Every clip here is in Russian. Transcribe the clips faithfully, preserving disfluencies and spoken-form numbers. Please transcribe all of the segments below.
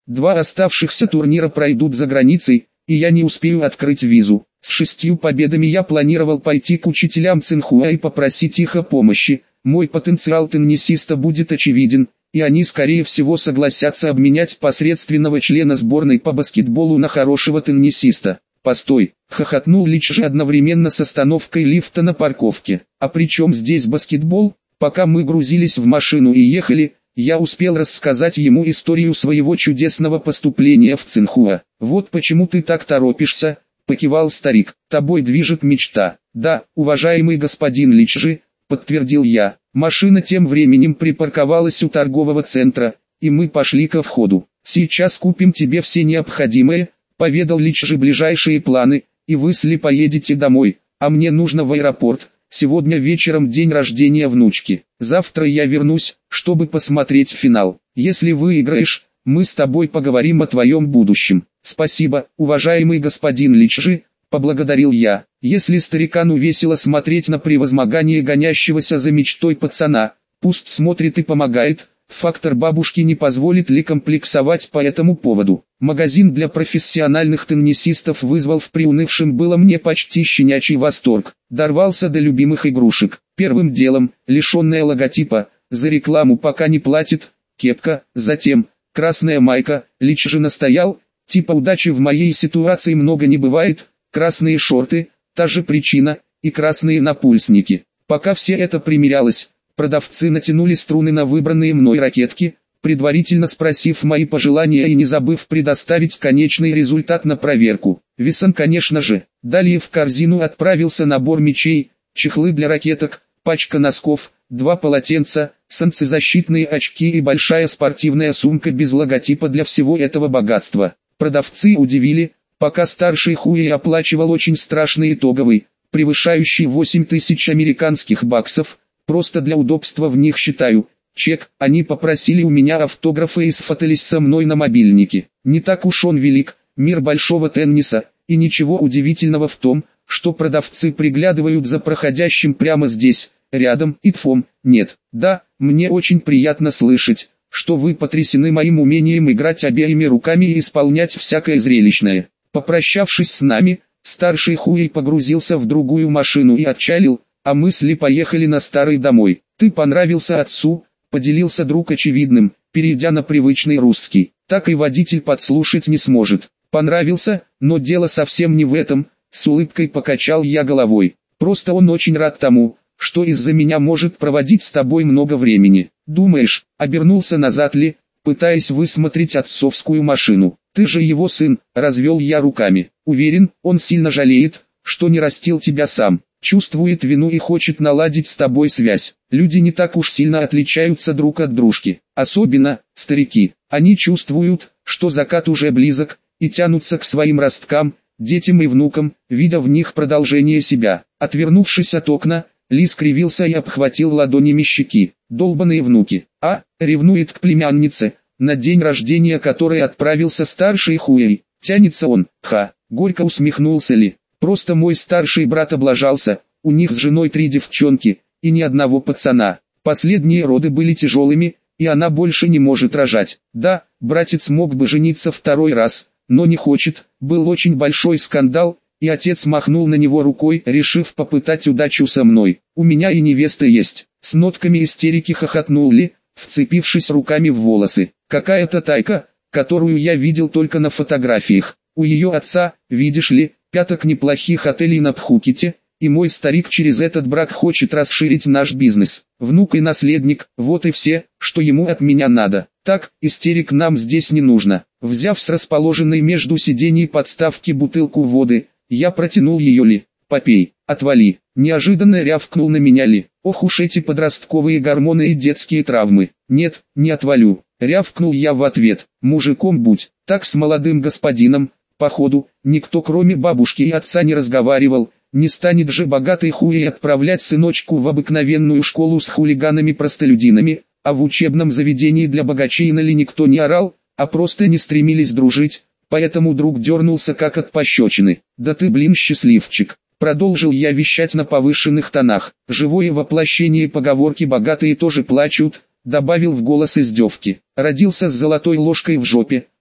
Два оставшихся турнира пройдут за границей, и я не успею открыть визу. С шестью победами я планировал пойти к учителям Цинхуа и попросить их о помощи. Мой потенциал теннисиста будет очевиден, и они скорее всего согласятся обменять посредственного члена сборной по баскетболу на хорошего теннисиста. «Постой!» — хохотнул Личжи одновременно с остановкой лифта на парковке. «А при чем здесь баскетбол?» Пока мы грузились в машину и ехали, я успел рассказать ему историю своего чудесного поступления в Цинхуа. «Вот почему ты так торопишься», — покивал старик. «Тобой движет мечта». «Да, уважаемый господин Личжи», — подтвердил я. Машина тем временем припарковалась у торгового центра, и мы пошли ко входу. «Сейчас купим тебе все необходимое», — поведал Личжи ближайшие планы, «и вы сли поедете домой, а мне нужно в аэропорт. Сегодня вечером день рождения внучки. Завтра я вернусь, чтобы посмотреть финал. Если выиграешь, мы с тобой поговорим о твоем будущем». «Спасибо, уважаемый господин Личжи», — поблагодарил я. Если старикану весело смотреть на превозмогание гонящегося за мечтой пацана, пусть смотрит и помогает. Фактор бабушки не позволит ли комплексовать по этому поводу. Магазин для профессиональных теннисистов вызвал в приунывшем было мне почти щенячий восторг. Дорвался до любимых игрушек. Первым делом, лишенная логотипа, за рекламу пока не платит, кепка, затем, красная майка. Личжи настоял, типа удачи в моей ситуации много не бывает, красные шорты, та же причина, и красные напульсники. Пока все это примерялось, продавцы натянули струны на выбранные мной ракетки, предварительно спросив мои пожелания и не забыв предоставить конечный результат на проверку. Весон, конечно же. Далее в корзину отправился набор мячей, чехлы для ракеток, пачка носков, два полотенца, солнцезащитные очки и большая спортивная сумка без логотипа для всего этого богатства. Продавцы удивили, пока старший Хуэй оплачивал очень страшный итоговый, превышающий восемь тысяч американских баксов. Просто для удобства в них считаю чек. Они попросили у меня автографа и сфотались со мной на мобильнике. Не так уж он велик, мир большого тенниса, и ничего удивительного в том, что продавцы приглядывают за проходящим прямо здесь, рядом, и тфом, нет. Да, мне очень приятно слышать, что вы потрясены моим умением играть обеими руками и исполнять всякое зрелищное. Попрощавшись с нами, старший Хуэй погрузился в другую машину и отчалил, а мы с Ли поехали на старый домой. «Ты понравился отцу», — поделился друг очевидным, перейдя на привычный русский. Так и водитель подслушать не сможет. «Понравился, но дело совсем не в этом», — с улыбкой покачал я головой. «Просто он очень рад тому, что из-за меня может проводить с тобой много времени». «Думаешь?» — обернулся назад Ли, пытаясь высмотреть отцовскую машину. «Ты же его сын», — развел я руками. «Уверен, он сильно жалеет, что не растил тебя сам. Чувствует вину и хочет наладить с тобой связь. Люди не так уж сильно отличаются друг от дружки. Особенно, старики. Они чувствуют, что закат уже близок, и тянутся к своим росткам, детям и внукам, видя в них продолжение себя». Отвернувшись от окна, Ли скривился и обхватил ладонями щеки. «Долбаные внуки. А, ревнует к племяннице, на день рождения которой отправился старший Хуэй. Тянется он, ха». Горько усмехнулся Ли. «Просто мой старший брат облажался, у них с женой три девчонки, и ни одного пацана. Последние роды были тяжелыми, и она больше не может рожать. Да, братец мог бы жениться второй раз, но не хочет». Был очень большой скандал, и отец махнул на него рукой, решив попытать удачу со мной. «У меня и невеста есть». С нотками истерики хохотнул Ли, вцепившись руками в волосы. «Какая-то тайка, которую я видел только на фотографиях. У ее отца, видишь ли, пяток неплохих отелей на Пхукете, и мой старик через этот брак хочет расширить наш бизнес. Внук и наследник, вот и все, что ему от меня надо. Так, истерик нам здесь не нужно». Взяв с расположенной между сидений подставки бутылку воды, я протянул ее Ли. «Попей, отвали». Неожиданно рявкнул на меня Ли. «Ох уж эти подростковые гормоны и детские травмы». «Нет, не отвалю», рявкнул я в ответ. «Мужиком будь». Так с молодым господином, походу, никто кроме бабушки и отца не разговаривал. Не станет же богатый Хуэй отправлять сыночку в обыкновенную школу с хулиганами-простолюдинами, а в учебном заведении для богачей на Ли никто не орал, а просто не стремились дружить, поэтому друг дернулся как от пощечины. «Да ты, блин, счастливчик», продолжил я вещать на повышенных тонах. «Живое воплощение поговорки «богатые тоже плачут», добавил в голос издевки. «Родился с золотой ложкой в жопе,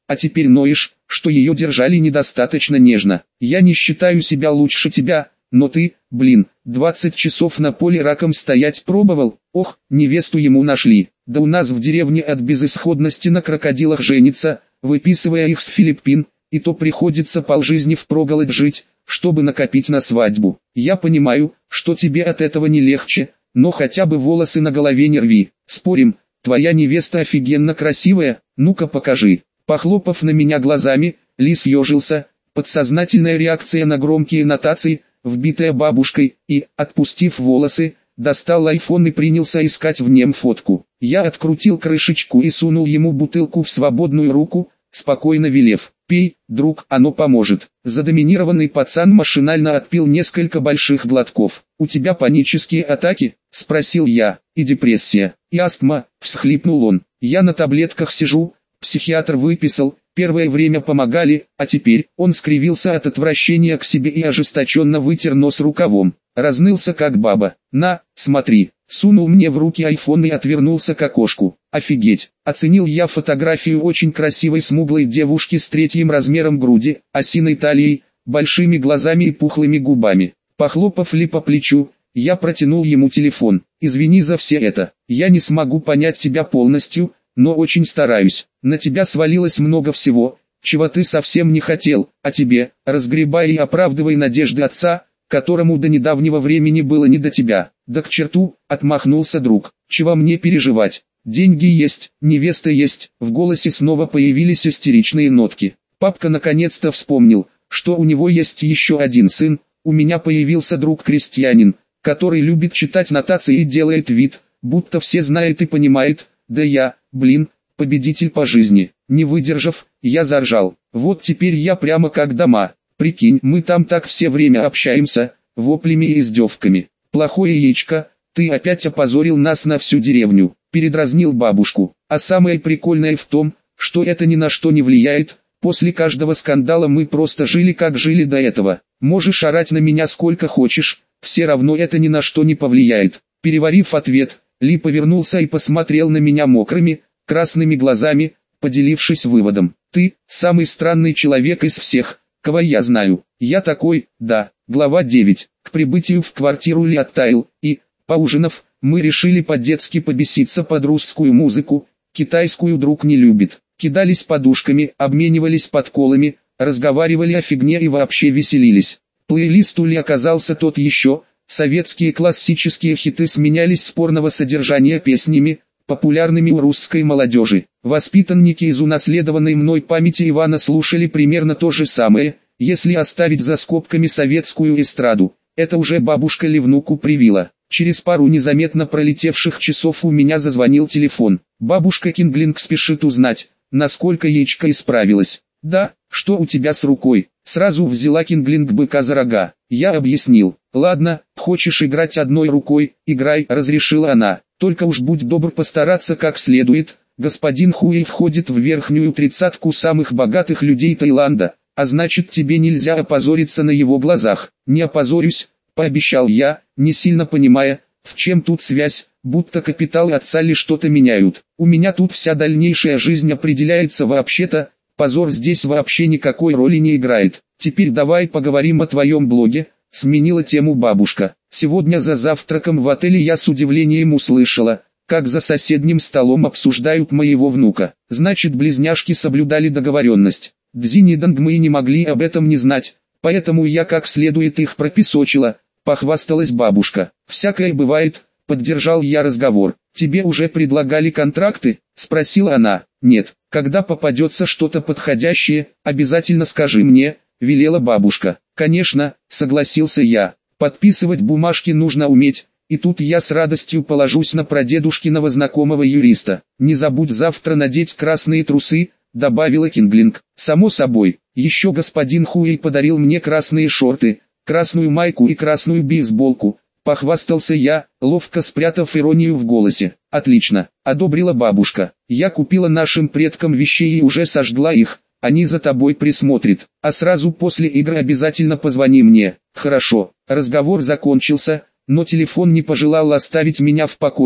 а теперь ноешь, что ее держали недостаточно нежно. Я не считаю себя лучше тебя, но ты, блин, двадцать часов на поле раком стоять пробовал. Ох, невесту ему нашли. Да у нас в деревне от безысходности на крокодилах женится, выписывая их с Филиппин, и то приходится полжизни впроголодь жить, чтобы накопить на свадьбу. Я понимаю, что тебе от этого не легче, но хотя бы волосы на голове не рви. Спорим, твоя невеста офигенно красивая, ну-ка покажи. Похлопав на меня глазами, Лис ежился, подсознательная реакция на громкие нотации, вбитая бабушкой, и, отпустив волосы, достал айфон и принялся искать в нем фотку. Я открутил крышечку и сунул ему бутылку в свободную руку, спокойно велев: «Пей, друг, оно поможет». Задоминированный пацан машинально отпил несколько больших глотков. «У тебя панические атаки?» – спросил я. «И депрессия, и астма», – всхлипнул он. «Я на таблетках сижу, психиатр выписал, первое время помогали, а теперь...» Он скривился от отвращения к себе и ожесточенно вытер нос рукавом. Разнылся как баба. «На, смотри». Сунул мне в руки айфон и отвернулся к окошку. «Офигеть!» Оценил я фотографию очень красивой смуглой девушки с третьим размером груди, осиной талией, большими глазами и пухлыми губами. Похлопав Ли по плечу, я протянул ему телефон. «Извини за все это. Я не смогу понять тебя полностью, но очень стараюсь. На тебя свалилось много всего, чего ты совсем не хотел, а тебе, разгребай и оправдывай надежды отца, которому до недавнего времени было не до тебя». «Да к черту», — отмахнулся друг, — «чего мне переживать? Деньги есть, невеста есть». В голосе снова появились истеричные нотки. Папка наконец-то вспомнил, что у него есть еще один сын. У меня появился друг-крестьянин, который любит читать нотации и делает вид, будто все знает и понимает. Да я, блин, победитель по жизни. Не выдержав, я заржал. Вот теперь я прямо как дома. Прикинь, мы там так все время общаемся, воплями и издевками. «Плохое яичко, ты опять опозорил нас на всю деревню», — передразнил бабушку. «А самое прикольное в том, что это ни на что не влияет. После каждого скандала мы просто жили как жили до этого. Можешь орать на меня сколько хочешь, все равно это ни на что не повлияет». Переварив ответ, Ли повернулся и посмотрел на меня мокрыми, красными глазами, поделившись выводом: «Ты – самый странный человек из всех, кого я знаю». Я такой: «Да». Глава девять. К прибытию в квартиру Ли оттаял, и, поужинав, мы решили по-детски побеситься под русскую музыку, китайскую друг не любит. Кидались подушками, обменивались подколами, разговаривали о фигне и вообще веселились. Плейлист у Ли оказался тот еще, советские классические хиты сменялись спорного содержания песнями, популярными у русской молодежи. Воспитанники из унаследованной мной памяти Ивана слушали примерно то же самое, если оставить за скобками советскую эстраду. Это уже бабушка Ли внуку привила. Через пару незаметно пролетевших часов у меня зазвонил телефон. Бабушка Кинглинг спешит узнать, насколько яичко исправилась. «Да, что у тебя с рукой?» Сразу взяла Кинглинг быка за рога. Я объяснил. «Ладно, хочешь играть одной рукой, играй», — разрешила она. «Только уж будь добр постараться как следует. Господин Хуэй входит в верхнюю тридцатку самых богатых людей Таиланда, а значит тебе нельзя опозориться на его глазах». «Не опозорюсь», — пообещал я, не сильно понимая, в чем тут связь, будто капитал отца ли что-то меняют. «У меня тут вся дальнейшая жизнь определяется вообще-то, позор здесь вообще никакой роли не играет. Теперь давай поговорим о твоем блоге», — сменила тему бабушка. «Сегодня за завтраком в отеле я с удивлением услышала, как за соседним столом обсуждают моего внука. Значит, близняшки соблюдали договоренность. Дзинь и Дангмы не могли об этом не знать, поэтому я как следует их пропесочила», — похвасталась бабушка. «Всякое бывает», — поддержал я разговор. «Тебе уже предлагали контракты?» — спросила она. «Нет, когда попадется что-то подходящее, обязательно скажи мне», — велела бабушка. «Конечно», — согласился я. «Подписывать бумажки нужно уметь, и тут я с радостью положусь на прадедушкиного знакомого юриста. Не забудь завтра надеть красные трусы», — добавила Кинглинг. «Само собой, еще господин Хуэй подарил мне красные шорты, красную майку и красную бейсболку», — похвастался я, ловко спрятав иронию в голосе. «Отлично», — одобрила бабушка. «Я купила нашим предкам вещей и уже сожгла их. Они за тобой присмотрят, а сразу после игры обязательно позвони мне». «Хорошо». Разговор закончился, но телефон не пожелал оставить меня в покое.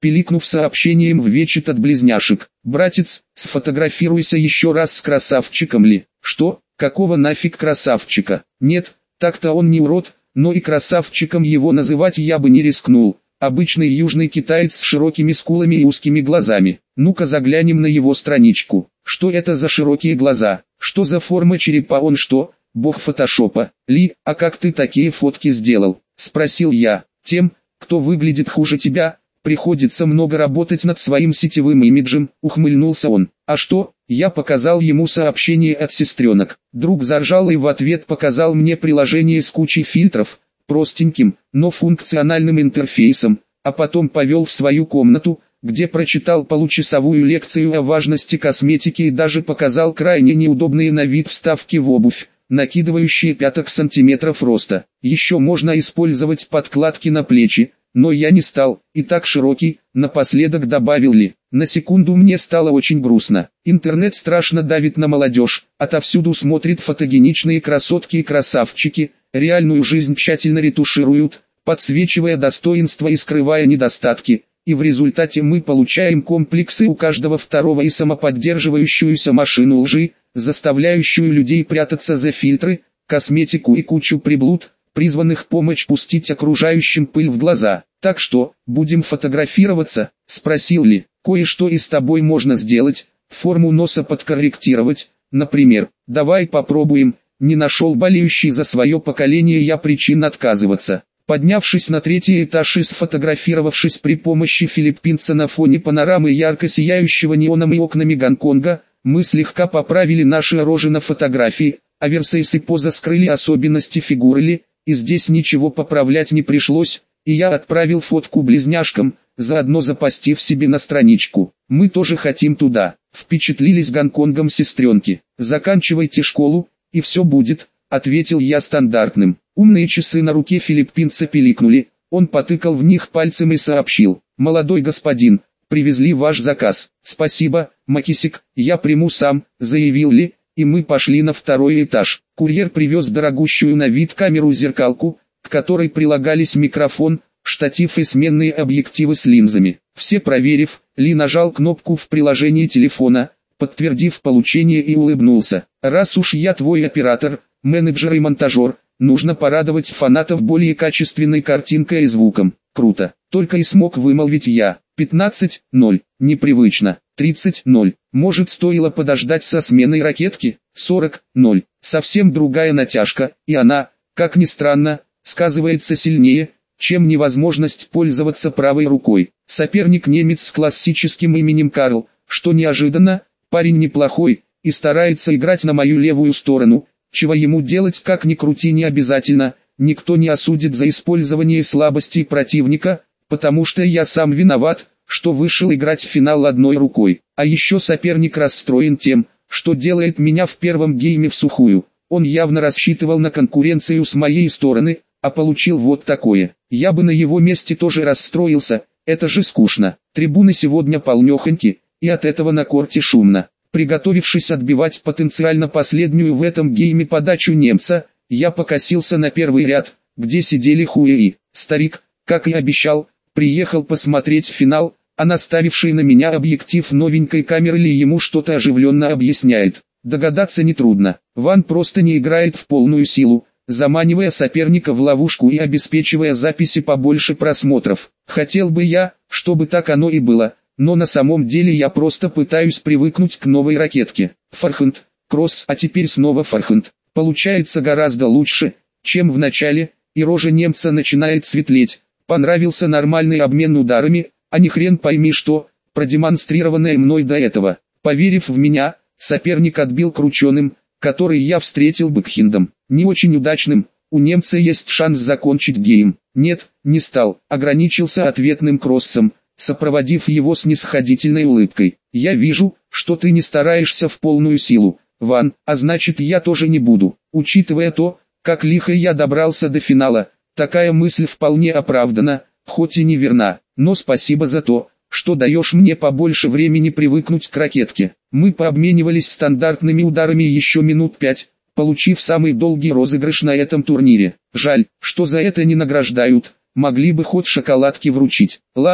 пиликнув сообщением в вечет от близняшек. «Братец, сфотографируйся еще раз с красавчиком Ли». «Что? Какого нафиг красавчика? Нет, так-то он не урод, но и красавчиком его называть я бы не рискнул. Обычный южный китаец с широкими скулами и узкими глазами. Ну-ка заглянем на его страничку. Что это за широкие глаза? Что за форма черепа? Он что, бог фотошопа? Ли, а как ты такие фотки сделал?» Спросил я. «Тем, кто выглядит хуже тебя, приходится много работать над своим сетевым имиджем», ухмыльнулся он. «А что?» Я показал ему сообщение от сестренок. Друг заржал и в ответ показал мне приложение с кучей фильтров, простеньким, но функциональным интерфейсом, а потом повел в свою комнату, где прочитал получасовую лекцию о важности косметики и даже показал крайне неудобные на вид вставки в обувь, накидывающие пяток сантиметров роста. Еще можно использовать подкладки на плечи, но я не стал, и так широкий, напоследок добавил Ли. На секунду мне стало очень грустно. Интернет страшно давит на молодежь, отовсюду смотрят фотогеничные красотки и красавчики, реальную жизнь тщательно ретушируют, подсвечивая достоинства и скрывая недостатки, и в результате мы получаем комплексы у каждого второго и самоподдерживающуюся машину лжи, заставляющую людей прятаться за фильтры, косметику и кучу приблуд, призванных помочь пустить окружающим пыль в глаза. «Так что, будем фотографироваться?» – спросил Ли. «Кое-что и с тобой можно сделать, форму носа подкорректировать, например. Давай попробуем». Не нашел болеющий за свое поколение я причин отказываться. Поднявшись на третий этаж и сфотографировавшись при помощи филиппинца на фоне панорамы ярко сияющего неоном и окнами Гонконга, мы слегка поправили наши рожи на фотографии, а оверсайз и поза скрыли особенности фигуры Ли, и здесь ничего поправлять не пришлось, и я отправил фотку близняшкам, заодно запостив себе на страничку. «Мы тоже хотим туда», — впечатлились Гонконгом сестренки. «Заканчивайте школу, и все будет», — ответил я стандартным. Умные часы на руке филиппинца пиликнули, он потыкал в них пальцем и сообщил: «Молодой господин, привезли ваш заказ». «Спасибо, Макисик, я приму сам», — заявил Ли, и мы пошли на второй этаж. Курьер привез дорогущую на вид камеру-зеркалку, к которой прилагались микрофон, штатив и сменные объективы с линзами. Все проверив, Ли нажал кнопку в приложении телефона, подтвердив получение и улыбнулся. «Раз уж я твой оператор, менеджер и монтажер, нужно порадовать фанатов более качественной картинкой и звуком». «Круто», только и смог вымолвить я. пятнадцать ноль, непривычно. тридцать ноль, может стоило подождать со сменой ракетки? сорок ноль, совсем другая натяжка, и она, как ни странно, сказывается сильнее, чем невозможность пользоваться правой рукой. Соперник немец с классическим именем Карл, что неожиданно, парень неплохой, и старается играть на мою левую сторону, чего ему делать как ни крути не обязательно, никто не осудит за использование слабостей противника, потому что я сам виноват, что вышел играть в финал одной рукой. А еще соперник расстроен тем, что делает меня в первом гейме всухую. Он явно рассчитывал на конкуренцию с моей стороны, а получил вот такое. Я бы на его месте тоже расстроился, это же скучно. Трибуны сегодня полнехоньки, и от этого на корте шумно. Приготовившись отбивать потенциально последнюю в этом гейме подачу немца, я покосился на первый ряд, где сидели Хуэи. Старик, как и обещал, приехал посмотреть финал, а наставивший на меня объектив новенькой камеры Ли ему что-то оживленно объясняет. Догадаться нетрудно, Ван просто не играет в полную силу, заманивая соперника в ловушку и обеспечивая записи побольше просмотров. Хотел бы я, чтобы так оно и было, но на самом деле я просто пытаюсь привыкнуть к новой ракетке. Форхенд, кросс, а теперь снова форхенд. Получается гораздо лучше, чем в начале, и рожа немца начинает светлеть. Понравился нормальный обмен ударами, а не хрен пойми что, продемонстрированное мной до этого. Поверив в меня, соперник отбил крученым, который я встретил бэкхендом. Не очень удачным, у немца есть шанс закончить гейм. Нет, не стал, ограничился ответным кроссом, сопроводив его снисходительной улыбкой. «Я вижу, что ты не стараешься в полную силу, Ван, а значит я тоже не буду». Учитывая то, как лихо я добрался до финала, такая мысль вполне оправдана, хоть и неверна, но спасибо за то, что даешь мне побольше времени привыкнуть к ракетке. Мы пообменивались стандартными ударами еще минут пять, получив самый долгий розыгрыш на этом турнире. Жаль, что за это не награждают, могли бы хоть шоколадки вручить. Ладно,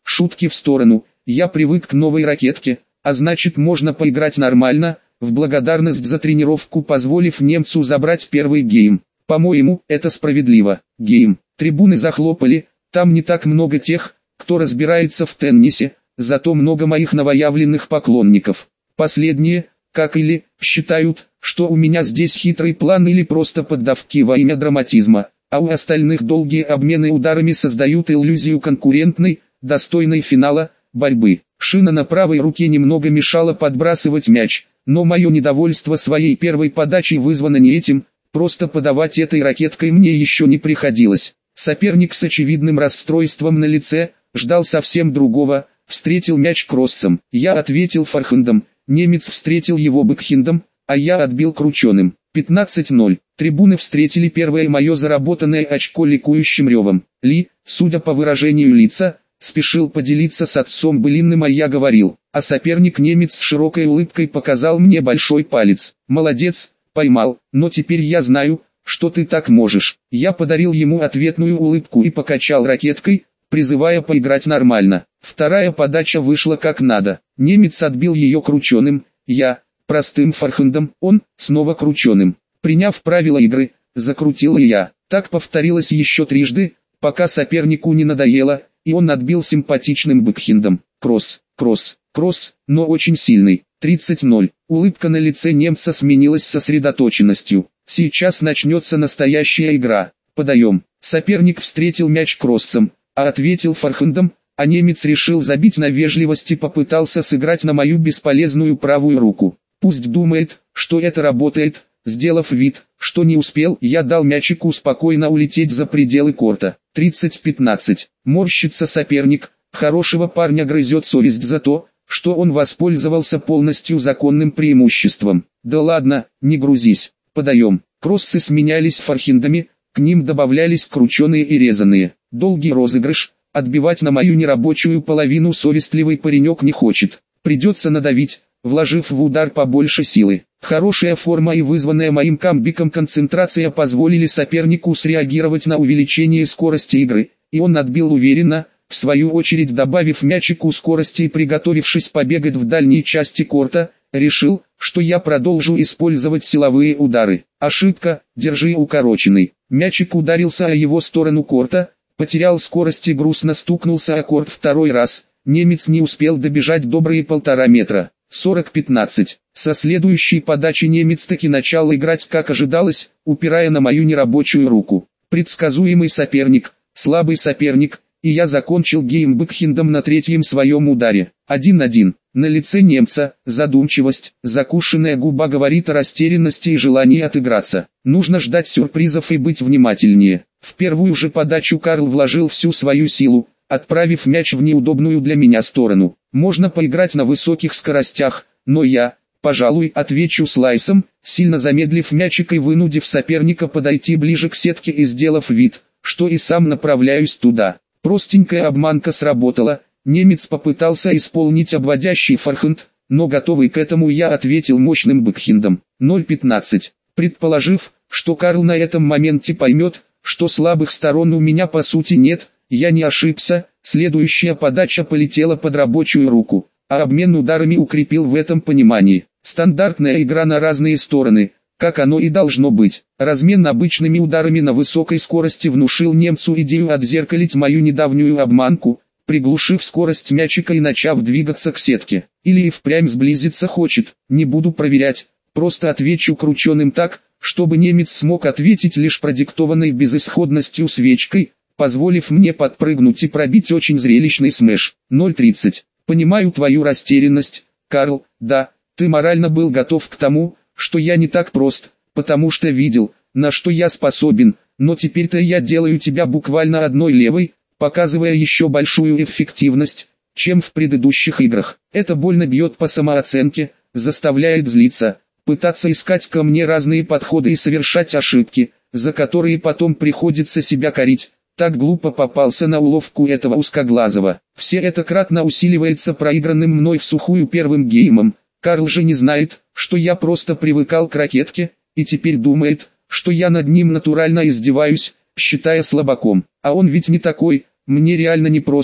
Шутки в сторону, я привык к новой ракетке, а значит можно поиграть нормально, в благодарность за тренировку позволив немцу забрать первый гейм. По-моему, это справедливо. Гейм. Трибуны захлопали, там не так много тех, кто разбирается в теннисе, зато много моих новоявленных поклонников. Последние, как или, считают, что у меня здесь хитрый план или просто поддавки во имя драматизма, а у остальных долгие обмены ударами создают иллюзию конкурентной, достойной финала, борьбы. Шина на правой руке немного мешала подбрасывать мяч, но мое недовольство своей первой подачей вызвано не этим, просто подавать этой ракеткой мне еще не приходилось. Соперник с очевидным расстройством на лице, ждал совсем другого, встретил мяч кроссом. Я ответил форхендом, немец встретил его бэкхендом, а я отбил крученым. пятнадцать ноль. Трибуны встретили первое мое заработанное очко ликующим ревом. Ли, судя по выражению лица, спешил поделиться с отцом былинным, а я говорил, а соперник-немец с широкой улыбкой показал мне большой палец. Молодец, поймал, но теперь я знаю, что ты так можешь. Я подарил ему ответную улыбку и покачал ракеткой, призывая поиграть нормально. Вторая подача вышла как надо. Немец отбил ее крученым, я, простым форхендом, он, снова крученым. Приняв правила игры, закрутил и я. Так повторилось еще трижды, пока сопернику не надоело, и он отбил симпатичным бэкхендом. Кросс, кросс, кросс, но очень сильный. тридцать ноль. Улыбка на лице немца сменилась сосредоточенностью. Сейчас начнется настоящая игра. Подаем. Соперник встретил мяч кроссом, а ответил форхендом, а немец решил забить на вежливость и попытался сыграть на мою бесполезную правую руку. Пусть думает, что это работает. Сделав вид, что не успел, я дал мячику спокойно улететь за пределы корта. тридцать пятнадцать. Морщится соперник, хорошего парня грызет совесть за то, что он воспользовался полностью законным преимуществом. Да ладно, не грузись. Подаем. Кроссы сменялись форхендами, к ним добавлялись крученые и резаные. Долгий розыгрыш, отбивать на мою нерабочую половину совестливый паренек не хочет. Придется надавить, вложив в удар побольше силы. Хорошая форма и вызванная моим камбиком концентрация позволили сопернику среагировать на увеличение скорости игры, и он отбил уверенно, в свою очередь добавив мячику скорости и приготовившись побегать в дальней части корта, решил, что я продолжу использовать силовые удары. Ошибка, держи укороченный. Мячик ударился о его сторону корта, потерял скорость и грустно стукнулся о корт второй раз. Немец не успел добежать добрые полтора метра. сорок пятнадцать. Со следующей подачи немец таки начал играть как ожидалось, упирая на мою нерабочую руку. Предсказуемый соперник, слабый соперник, и я закончил гейм бэкхендом на третьем своем ударе. один один. На лице немца задумчивость, закушенная губа говорит о растерянности и желании отыграться. Нужно ждать сюрпризов и быть внимательнее. В первую же подачу Карл вложил всю свою силу, отправив мяч в неудобную для меня сторону. Можно поиграть на высоких скоростях, но я, пожалуй, отвечу слайсом, сильно замедлив мячик и вынудив соперника подойти ближе к сетке и сделав вид, что и сам направляюсь туда. Простенькая обманка сработала, немец попытался исполнить обводящий форхенд, но готовый к этому я ответил мощным бэкхендом. ноль пятнадцать. Предположив, что Карл на этом моменте поймет, что слабых сторон у меня по сути нет, я не ошибся, следующая подача полетела под рабочую руку, а обмен ударами укрепил в этом понимании. Стандартная игра на разные стороны, как оно и должно быть. Размен обычными ударами на высокой скорости внушил немцу идею отзеркалить мою недавнюю обманку, приглушив скорость мячика и начав двигаться к сетке. Или и впрямь сблизиться хочет, не буду проверять, просто отвечу крученым так, чтобы немец смог ответить лишь продиктованной безысходностью свечкой, позволив мне подпрыгнуть и пробить очень зрелищный смеш. ноль тридцать. Понимаю твою растерянность, Карл, да, ты морально был готов к тому, что я не так прост, потому что видел, на что я способен, но теперь-то я делаю тебя буквально одной левой, показывая еще большую эффективность, чем в предыдущих играх. Это больно бьет по самооценке, заставляет злиться, пытаться искать ко мне разные подходы и совершать ошибки, за которые потом приходится себя корить. Так глупо попался на уловку этого узкоглазого. Все это кратно усиливается проигранным мной всухую первым геймом. Карл же не знает, что я просто привыкал к ракетке, и теперь думает, что я над ним натурально издеваюсь, считая слабаком. А он ведь не такой, мне реально непросто,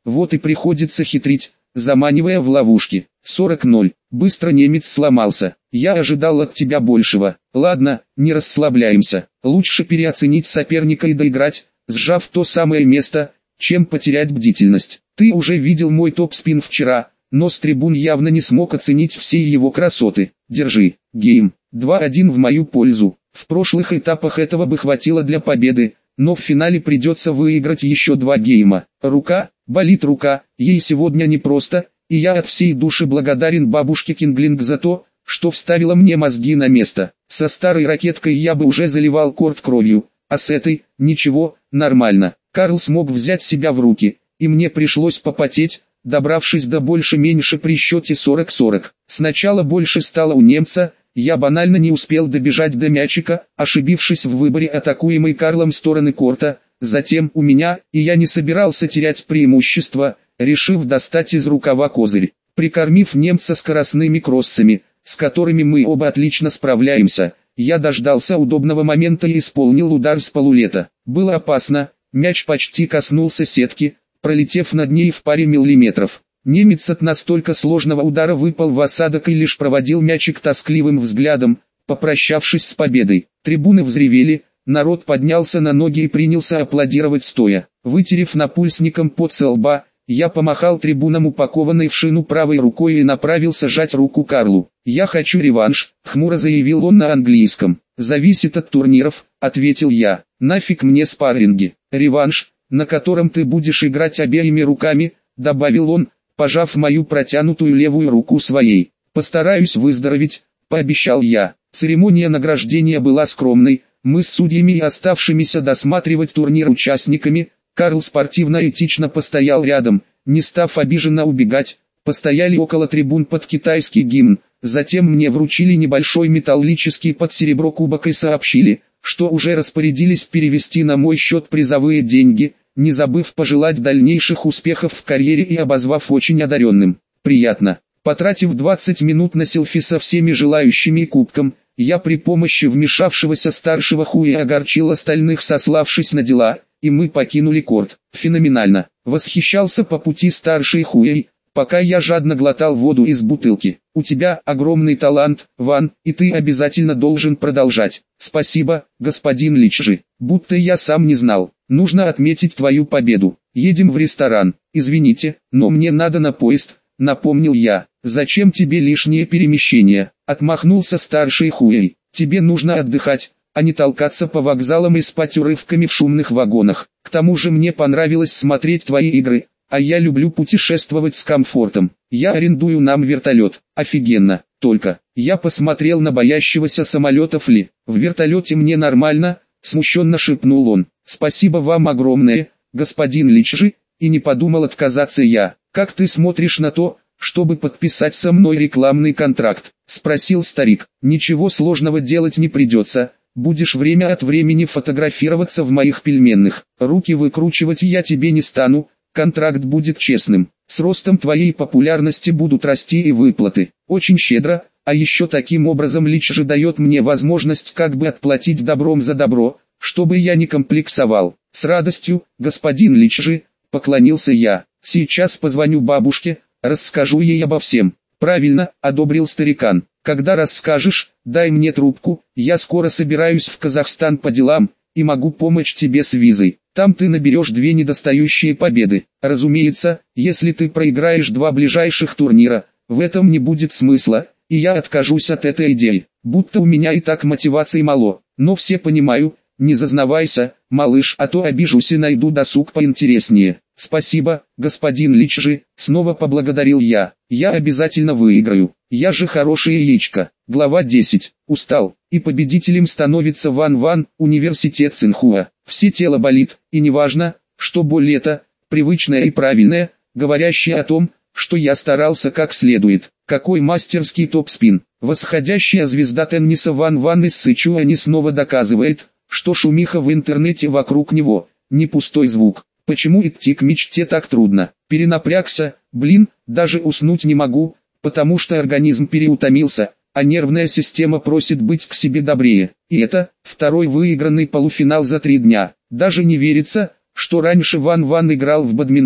вот и приходится хитрить, заманивая в ловушки. сорок ноль. Быстро немец сломался. Я ожидал от тебя большего. Ладно, не расслабляемся. Лучше переоценить соперника и доиграть, сжав то самое место, чем потерять бдительность. Ты уже видел мой топ-спин вчера, но с трибун явно не смог оценить все его красоты. Держи. Гейм. два один в мою пользу. В прошлых этапах этого бы хватило для победы, но в финале придется выиграть еще два гейма. Рука, болит рука, ей сегодня непросто, и я от всей души благодарен бабушке Кинглинг за то, что вставила мне мозги на место. Со старой ракеткой я бы уже заливал корт кровью, а с этой, ничего, нормально. Карл смог взять себя в руки, и мне пришлось попотеть, добравшись до больше-меньше при счете сорок сорок. Сначала больше стало у немца, я банально не успел добежать до мячика, ошибившись в выборе атакуемой Карлом стороны корта, затем у меня, и я не собирался терять преимущество, решив достать из рукава козырь. Прикормив немца скоростными кроссами, с которыми мы оба отлично справляемся, я дождался удобного момента и исполнил удар с полулета. Было опасно, мяч почти коснулся сетки, пролетев над ней в паре миллиметров. Немец от настолько сложного удара выпал в осадок и лишь проводил мячик тоскливым взглядом, попрощавшись с победой. Трибуны взревели, народ поднялся на ноги и принялся аплодировать стоя. Вытерев напульсником пот со лба, я помахал трибунам упакованной в шину правой рукой и направился жать руку Карлу. «Я хочу реванш», — хмуро заявил он на английском. «Зависит от турниров», — ответил я. «Нафиг мне спарринги. Реванш, на котором ты будешь играть обеими руками», — добавил он, пожав мою протянутую левую руку своей. «Постараюсь выздороветь», — пообещал я. Церемония награждения была скромной, мы с судьями и оставшимися досматривать турнир участниками, Карл спортивно-этично постоял рядом, не став обиженно убегать, постояли около трибун под китайский гимн, затем мне вручили небольшой металлический под серебро кубок и сообщили, что уже распорядились перевести на мой счет призовые деньги, не забыв пожелать дальнейших успехов в карьере и обозвав очень одаренным. Приятно. Потратив двадцать минут на селфи со всеми желающими и кубком, я при помощи вмешавшегося старшего Хуи огорчил остальных, сославшись на дела, и мы покинули корт. Феноменально. Восхищался по пути старший Хуэй, пока я жадно глотал воду из бутылки. У тебя огромный талант, Ван, и ты обязательно должен продолжать. Спасибо, господин Личжи. Будто я сам не знал. Нужно отметить твою победу. Едем в ресторан. Извините, но мне надо на поезд, напомнил я. Зачем тебе лишнее перемещение? Отмахнулся старший Хуэй. Тебе нужно отдыхать, а не толкаться по вокзалам и спать урывками в шумных вагонах. К тому же мне понравилось смотреть твои игры, а я люблю путешествовать с комфортом. Я арендую нам вертолет. Офигенно. Только, я посмотрел на боящегося самолетов Ли. В вертолете мне нормально, смущенно шепнул он. Спасибо вам огромное, господин Личжи, и не подумал отказаться я. Как ты смотришь на то, чтобы подписать со мной рекламный контракт? Спросил старик. Ничего сложного делать не придется. Будешь время от времени фотографироваться в моих пельменных. Руки выкручивать я тебе не стану, контракт будет честным. С ростом твоей популярности будут расти и выплаты. Очень щедро, а еще таким образом Личжи дает мне возможность как бы отплатить добром за добро, чтобы я не комплексовал. С радостью, господин Личжи, поклонился я. Сейчас позвоню бабушке, расскажу ей обо всем. Правильно, одобрил старикан. Когда расскажешь, дай мне трубку, я скоро собираюсь в Казахстан по делам, и могу помочь тебе с визой. Там ты наберешь две недостающие победы. Разумеется, если ты проиграешь два ближайших турнира, в этом не будет смысла, и я откажусь от этой идеи. Будто у меня и так мотивации мало. Но все понимаю, не зазнавайся, малыш, а то обижусь и найду досуг поинтереснее. Спасибо, господин Личжи, снова поблагодарил я. Я обязательно выиграю. Я же хорошее яичко. Глава десять. Устал, и победителем становится Ван Ван, университет Цинхуа. Все тело болит, и неважно, что боль это, привычная и правильная, говорящая о том, что я старался как следует. Какой мастерский топ-спин. Восходящая звезда тенниса Ван Ван из Сычуани снова доказывает, что шумиха в интернете вокруг него, не пустой звук. Почему идти к мечте так трудно? Перенапрягся, блин, даже уснуть не могу, потому что организм переутомился, а нервная система просит быть к себе добрее. И это, второй выигранный полуфинал за три дня. Даже не верится, что раньше Ван Ван играл в бадминтон.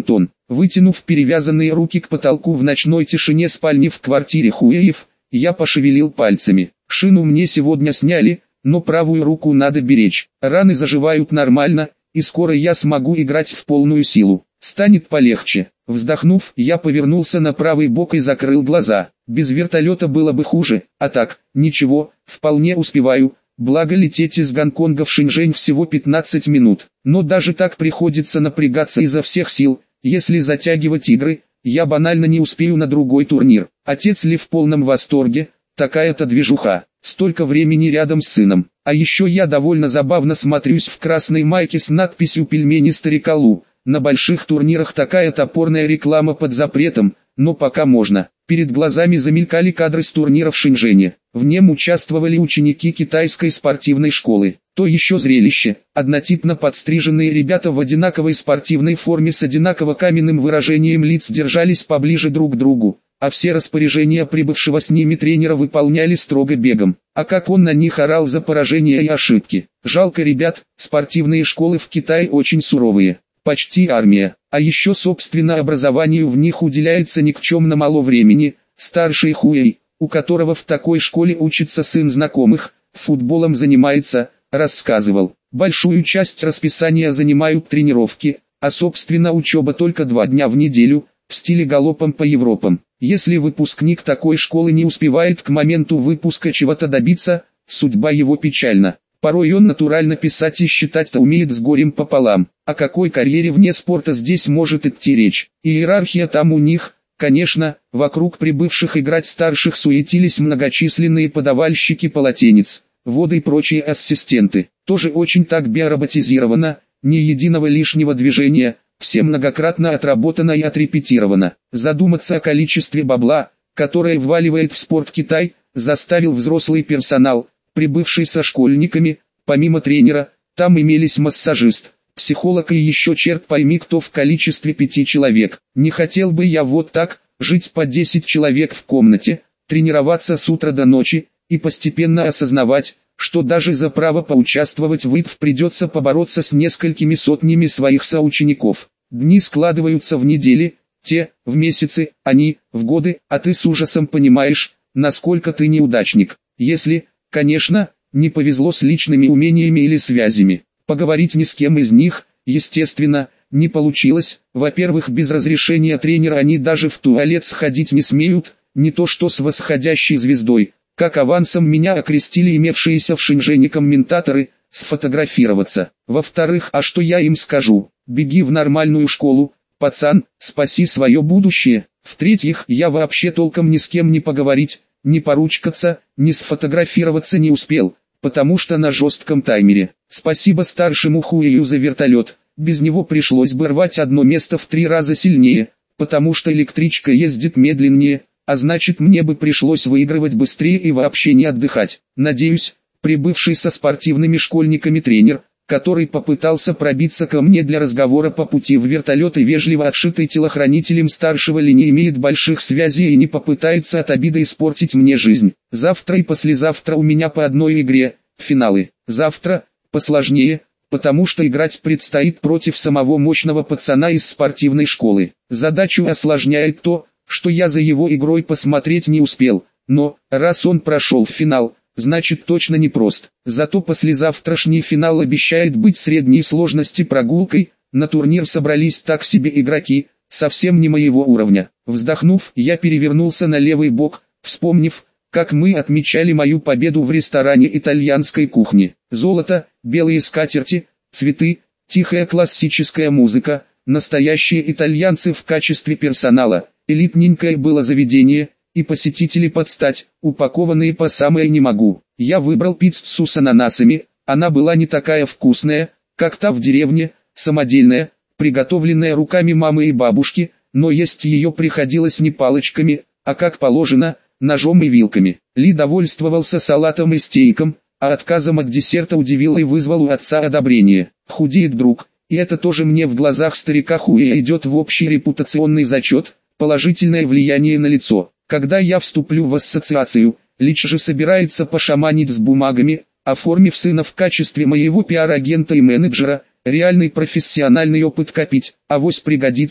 Вытянув перевязанные руки к потолку в ночной тишине спальни в квартире Хуэев, я пошевелил пальцами. Шину мне сегодня сняли, но правую руку надо беречь. Раны заживают нормально, и скоро я смогу играть в полную силу. Станет полегче. Вздохнув, я повернулся на правый бок и закрыл глаза. Без вертолета было бы хуже, а так, ничего, вполне успеваю. Благо лететь из Гонконга в Шэньчжэнь всего пятнадцать минут. Но даже так приходится напрягаться изо всех сил. Если затягивать игры, я банально не успею на другой турнир. Отец ли в полном восторге, такая-то движуха, столько времени рядом с сыном. А еще я довольно забавно смотрюсь в красной майке с надписью «Пельмени старика Лу». На больших турнирах такая топорная реклама под запретом, но пока можно. Перед глазами замелькали кадры с турнира в Шэньчжэне. В нем участвовали ученики китайской спортивной школы. То еще зрелище. Однотипно подстриженные ребята в одинаковой спортивной форме с одинаково каменным выражением лиц держались поближе друг к другу, а все распоряжения прибывшего с ними тренера выполняли строго бегом. А как он на них орал за поражения и ошибки. Жалко ребят, спортивные школы в Китае очень суровые. Почти армия. А еще собственно образованию в них уделяется никчемно мало времени. Старший Хуэй, у которого в такой школе учится сын знакомых, футболом занимается, рассказывал. Большую часть расписания занимают тренировки, а собственно учеба только два дня в неделю, в стиле галопом по Европам. Если выпускник такой школы не успевает к моменту выпуска чего-то добиться, судьба его печальна. Порой он натурально писать и считать-то умеет с горем пополам. О какой карьере вне спорта здесь может идти речь? Иерархия там у них, конечно, вокруг прибывших играть старших суетились многочисленные подавальщики полотенец, воды и прочие ассистенты. Тоже очень так биороботизировано, ни единого лишнего движения, все многократно отработано и отрепетировано. Задуматься о количестве бабла, которое вваливает в спорт Китай, заставил взрослый персонал, прибывший со школьниками. Помимо тренера, там имелись массажист, психолог и еще черт пойми кто в количестве пяти человек. Не хотел бы я вот так, жить по десять человек в комнате, тренироваться с утра до ночи, и постепенно осознавать, что даже за право поучаствовать в ИТФ придется побороться с несколькими сотнями своих соучеников. Дни складываются в недели, те, в месяцы, они, в годы, а ты с ужасом понимаешь, насколько ты неудачник. Если, конечно, не повезло с личными умениями или связями. Поговорить ни с кем из них, естественно, не получилось. Во-первых, без разрешения тренера они даже в туалет сходить не смеют, не то что с восходящей звездой. Как авансом меня окрестили имевшиеся в Шэньчжэне комментаторы, сфотографироваться. Во-вторых, а что я им скажу? Беги в нормальную школу, пацан, спаси свое будущее. В-третьих, я вообще толком ни с кем не поговорить, не поручкаться, не сфотографироваться не успел, потому что на жестком таймере. Спасибо старшему Хуэю за вертолет, без него пришлось бы рвать одно место в три раза сильнее, потому что электричка ездит медленнее, а значит мне бы пришлось выигрывать быстрее и вообще не отдыхать. Надеюсь, прибывший со спортивными школьниками тренер, который попытался пробиться ко мне для разговора по пути в вертолет и вежливо отшитый телохранителем старшего ли не имеет больших связей и не попытается от обиды испортить мне жизнь. Завтра и послезавтра у меня по одной игре, финалы. Завтра, посложнее, потому что играть предстоит против самого мощного пацана из спортивной школы. Задачу осложняет то, что я за его игрой посмотреть не успел, но, раз он прошел в финал, значит точно непрост. Зато послезавтрашний финал обещает быть средней сложности прогулкой. На турнир собрались так себе игроки, совсем не моего уровня. Вздохнув, я перевернулся на левый бок, вспомнив, как мы отмечали мою победу в ресторане итальянской кухни. Золото, белые скатерти, цветы, тихая классическая музыка, настоящие итальянцы в качестве персонала. Элитненькое было заведение, и посетители под стать, упакованные по самое не могу. Я выбрал пиццу с ананасами, она была не такая вкусная, как та в деревне, самодельная, приготовленная руками мамы и бабушки, но есть ее приходилось не палочками, а как положено, ножом и вилками. Ли довольствовался салатом и стейком, а отказом от десерта удивил и вызвал у отца одобрение. Худеет друг, и это тоже мне в глазах старика Хуэя идет в общий репутационный зачет, положительное влияние на лицо. Когда я вступлю в ассоциацию, Лич же собирается пошаманить с бумагами, оформив сына в качестве моего пиар-агента и менеджера, реальный профессиональный опыт копить, авось пригодится,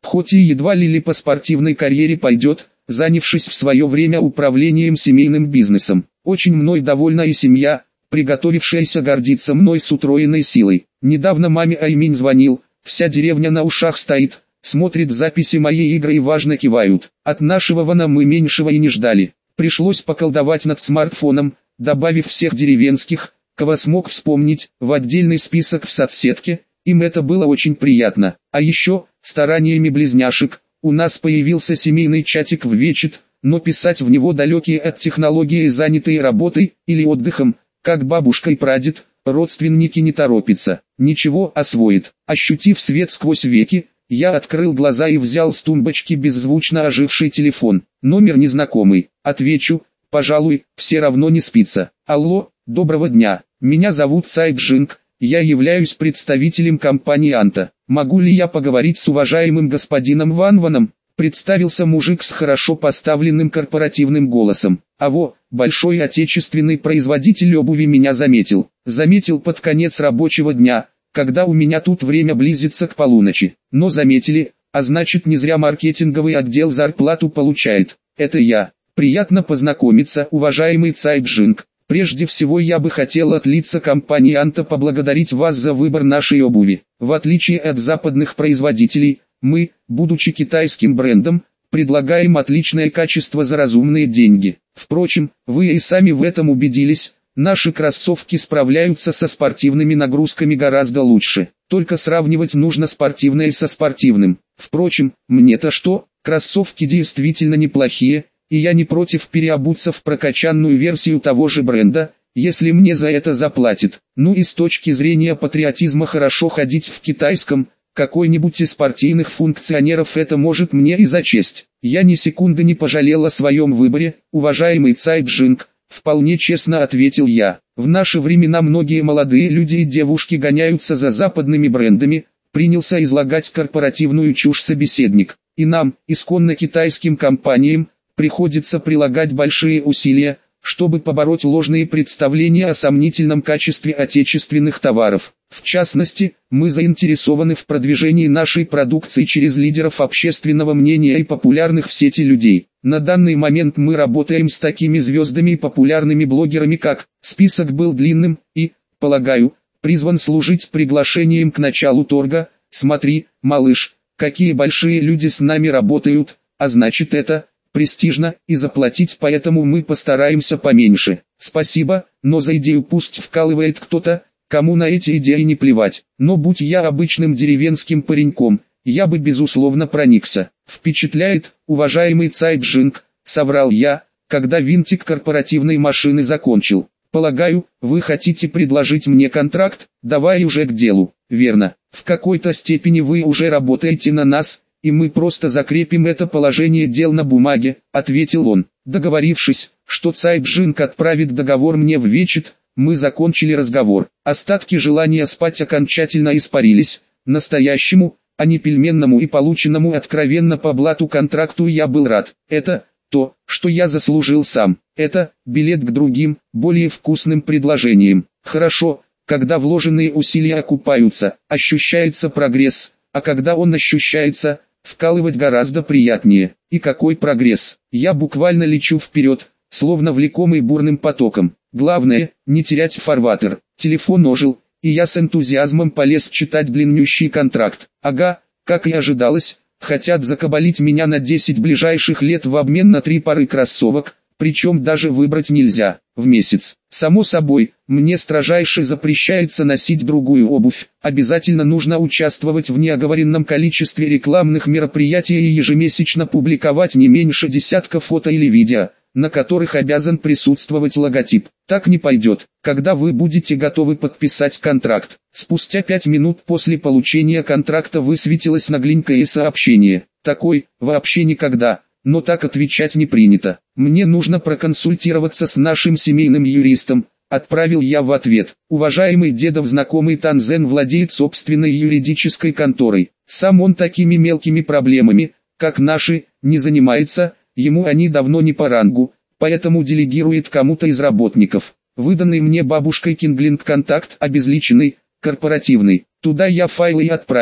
хоть и едва ли ли по спортивной карьере пойдет, занявшись в свое время управлением семейным бизнесом. Очень мной довольна и семья, приготовившаяся гордиться мной с утроенной силой. Недавно маме Айминь звонил, вся деревня на ушах стоит, смотрит записи моей игры и важно кивают. От нашего Вана мы меньшего и не ждали. Пришлось поколдовать над смартфоном, добавив всех деревенских, кого смог вспомнить, в отдельный список в соцсетке. Им это было очень приятно. А еще, стараниями близняшек, у нас появился семейный чатик в Вечет, но писать в него далекие от технологии занятые работой или отдыхом, как бабушка и прадед, родственники не торопятся, ничего освоит. Ощутив свет сквозь веки, я открыл глаза и взял с тумбочки беззвучно оживший телефон. Номер незнакомый. Отвечу, пожалуй, все равно не спится. Алло, доброго дня, меня зовут Цай Джинг. Я являюсь представителем компании Анта. Могу ли я поговорить с уважаемым господином Ван Ваном? Представился мужик с хорошо поставленным корпоративным голосом. Аво, большой отечественный производитель обуви меня заметил. Заметил под конец рабочего дня, когда у меня тут время близится к полуночи. Но заметили, а значит не зря маркетинговый отдел зарплату получает. Это я. Приятно познакомиться, уважаемый Цай Джинг. Прежде всего я бы хотел от лица компании Анта поблагодарить вас за выбор нашей обуви. В отличие от западных производителей, мы, будучи китайским брендом, предлагаем отличное качество за разумные деньги. Впрочем, вы и сами в этом убедились, наши кроссовки справляются со спортивными нагрузками гораздо лучше. Только сравнивать нужно спортивное со спортивным. Впрочем, мне-то что, кроссовки действительно неплохие. И я не против переобуться в прокачанную версию того же бренда, если мне за это заплатят. Ну и с точки зрения патриотизма хорошо ходить в китайском, какой-нибудь из партийных функционеров это может мне и зачесть. Я ни секунды не пожалел о своем выборе, уважаемый Цай Джинг, вполне честно ответил я. В наши времена многие молодые люди и девушки гоняются за западными брендами, принялся излагать корпоративную чушь собеседник. И нам, исконно китайским компаниям, приходится прилагать большие усилия, чтобы побороть ложные представления о сомнительном качестве отечественных товаров. В частности, мы заинтересованы в продвижении нашей продукции через лидеров общественного мнения и популярных в сети людей. На данный момент мы работаем с такими звездами и популярными блогерами как, список был длинным и, полагаю, призван служить приглашением к началу торга. Смотри, малыш, какие большие люди с нами работают, а значит это престижно, и заплатить поэтому мы постараемся поменьше. Спасибо, но за идею пусть вкалывает кто-то, кому на эти идеи не плевать. Но будь я обычным деревенским пареньком, я бы безусловно проникся. Впечатляет, уважаемый Цай Джинг, соврал я, когда винтик корпоративной машины закончил. Полагаю, вы хотите предложить мне контракт? Давай уже к делу. Верно. В какой-то степени вы уже работаете на нас, и мы просто закрепим это положение дел на бумаге, ответил он. Договорившись, что Цай Джинг отправит договор мне в Вечет, мы закончили разговор. Остатки желания спать окончательно испарились. Настоящему, а не пельменному и полученному откровенно по блату контракту я был рад. Это то, что я заслужил сам. Это билет к другим, более вкусным предложениям. Хорошо, когда вложенные усилия окупаются, ощущается прогресс, а когда он ощущается, вкалывать гораздо приятнее. И какой прогресс! Я буквально лечу вперед, словно влекомый бурным потоком. Главное, не терять фарватер. Телефон ожил, и я с энтузиазмом полез читать длиннющий контракт. Ага, как и ожидалось, хотят закабалить меня на десять ближайших лет в обмен на три пары кроссовок, причем даже выбрать нельзя, в месяц. Само собой, мне строжайше запрещается носить другую обувь, обязательно нужно участвовать в неоговоренном количестве рекламных мероприятий и ежемесячно публиковать не меньше десятка фото или видео, на которых обязан присутствовать логотип. Так не пойдет. Когда вы будете готовы подписать контракт? Спустя пять минут после получения контракта высветилось нагленькое сообщение. Такой, вообще никогда. Но так отвечать не принято. Мне нужно проконсультироваться с нашим семейным юристом, отправил я в ответ. Уважаемый дедов знакомый Танзен владеет собственной юридической конторой. Сам он такими мелкими проблемами, как наши, не занимается, ему они давно не по рангу, поэтому делегирует кому-то из работников. Выданный мне бабушкой Кинглинг контакт обезличенный, корпоративный. Туда я файлы и отправил,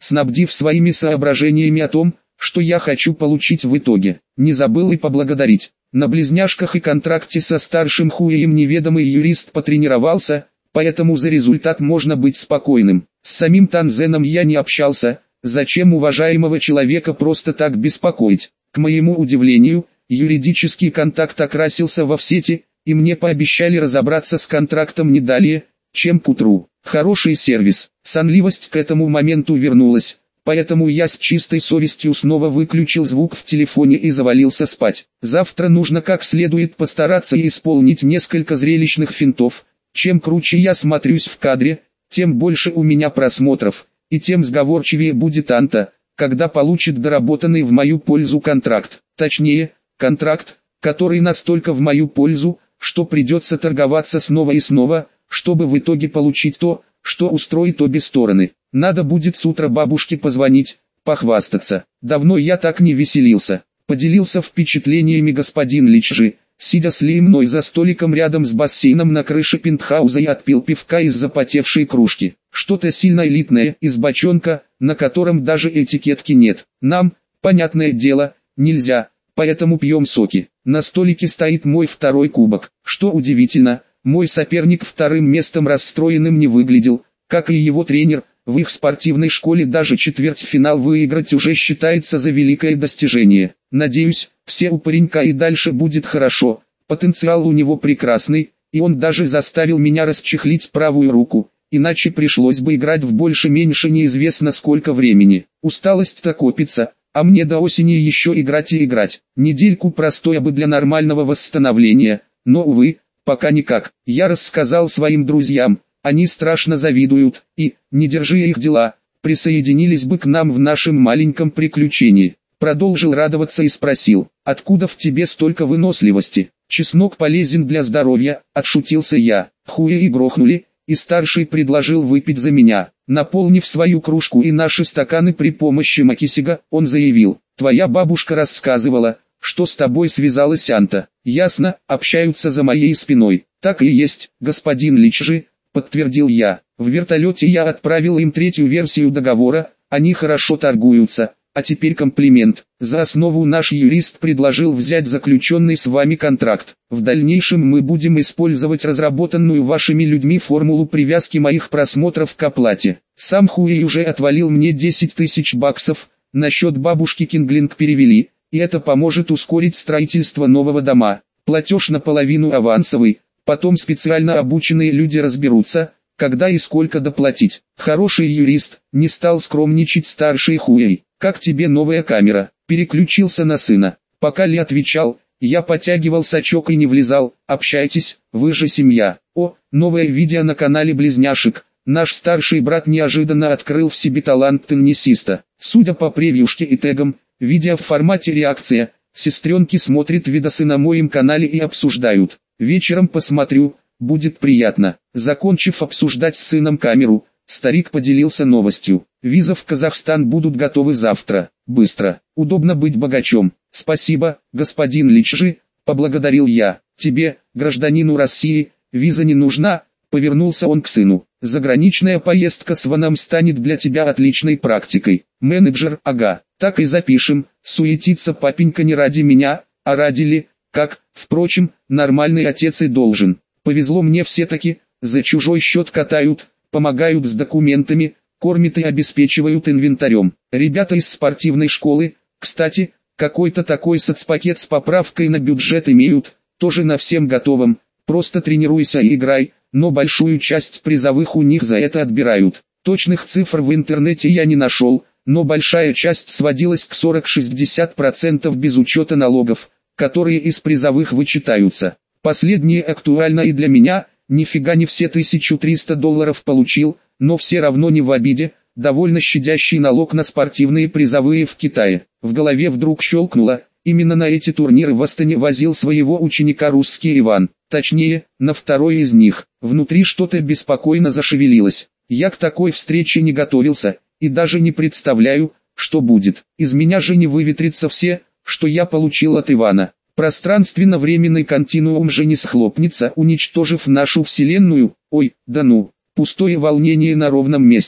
снабдив своими соображениями о том, что я хочу получить в итоге. Не забыл и поблагодарить. На близняшках и контракте со старшим Хуеем неведомый юрист потренировался, поэтому за результат можно быть спокойным. С самим Танзеном я не общался, зачем уважаемого человека просто так беспокоить. К моему удивлению, юридический контакт окрасился во сети, и мне пообещали разобраться с контрактом не далее, чем к утру. Хороший сервис. Сонливость к этому моменту вернулась, поэтому я с чистой совестью снова выключил звук в телефоне и завалился спать. Завтра нужно как следует постараться и исполнить несколько зрелищных финтов. Чем круче я смотрюсь в кадре, тем больше у меня просмотров, и тем сговорчивее будет Анта, когда получит доработанный в мою пользу контракт. Точнее, контракт, который настолько в мою пользу, что придется торговаться снова и снова, чтобы в итоге получить то, что устроит обе стороны. Надо будет с утра бабушке позвонить, похвастаться. Давно я так не веселился. Поделился впечатлениями господин Личжи, сидя с Ли мной за столиком рядом с бассейном на крыше пентхауза и отпил пивка из запотевшей кружки. Что-то сильно элитное, из бочонка, на котором даже этикетки нет. Нам, понятное дело, нельзя, поэтому пьем соки. На столике стоит мой второй кубок. Что удивительно, мой соперник вторым местом расстроенным не выглядел, как и его тренер. В их спортивной школе даже четвертьфинал выиграть уже считается за великое достижение. Надеюсь, все у паренька и дальше будет хорошо, потенциал у него прекрасный, и он даже заставил меня расчехлить правую руку, иначе пришлось бы играть в больше-меньше неизвестно сколько времени. Усталость-то копится, а мне до осени еще играть и играть. Недельку простоя бы для нормального восстановления, но увы, пока никак. Я рассказал своим друзьям. Они страшно завидуют, и, не держи их дела, присоединились бы к нам в нашем маленьком приключении. Продолжил радоваться и спросил, откуда в тебе столько выносливости? Чеснок полезен для здоровья, отшутился я. Хуя и грохнули, и старший предложил выпить за меня. Наполнив свою кружку и наши стаканы при помощи макисига, он заявил, твоя бабушка рассказывала, что с тобой связалась Анта. Ясно, общаются за моей спиной. Так и есть, господин Личжи, подтвердил я. В вертолете я отправил им третью версию договора, они хорошо торгуются, а теперь комплимент. За основу наш юрист предложил взять заключенный с вами контракт. В дальнейшем мы будем использовать разработанную вашими людьми формулу привязки моих просмотров к оплате. Сам Хуэй уже отвалил мне десять тысяч баксов, на счет бабушки Кинглинг перевели, и это поможет ускорить строительство нового дома. Платеж наполовину авансовый. Потом специально обученные люди разберутся, когда и сколько доплатить. Хороший юрист, не стал скромничать старший Хуэй. Как тебе новая камера? Переключился на сына. Пока Ли отвечал, я потягивал сачок и не влезал. Общайтесь, вы же семья. О, новое видео на канале Близняшек. Наш старший брат неожиданно открыл в себе талант теннисиста. Судя по превьюшке и тегам, видео в формате реакция, сестренки смотрят видосы на моем канале и обсуждают. Вечером посмотрю, будет приятно. Закончив обсуждать с сыном камеру, старик поделился новостью. Визы в Казахстан будут готовы завтра. Быстро. Удобно быть богачом. Спасибо, господин Личжи, поблагодарил я. Тебе, гражданину России, виза не нужна, повернулся он к сыну. Заграничная поездка с Ваном станет для тебя отличной практикой. Менеджер, ага, так и запишем. Суетиться папенька не ради меня, а ради Ли. Как, впрочем, нормальный отец и должен. Повезло мне все-таки, за чужой счет катают, помогают с документами, кормят и обеспечивают инвентарем. Ребята из спортивной школы, кстати, какой-то такой соцпакет с поправкой на бюджет имеют, тоже на всем готовом, просто тренируйся и играй, но большую часть призовых у них за это отбирают. Точных цифр в интернете я не нашел, но большая часть сводилась к сорок-шестьдесят процентов без учета налогов, которые из призовых вычитаются. Последнее актуально и для меня, нифига не все тысячу триста долларов получил, но все равно не в обиде, довольно щадящий налог на спортивные призовые в Китае. В голове вдруг щелкнуло, именно на эти турниры в Астане возил своего ученика русский Иван, точнее, на второй из них. Внутри что-то беспокойно зашевелилось. Я к такой встрече не готовился, и даже не представляю, что будет. Из меня же не выветрится все, что я получил от Ивана. Пространственно-временный континуум же не схлопнется, уничтожив нашу вселенную. Ой, да ну, пустое волнение на ровном месте.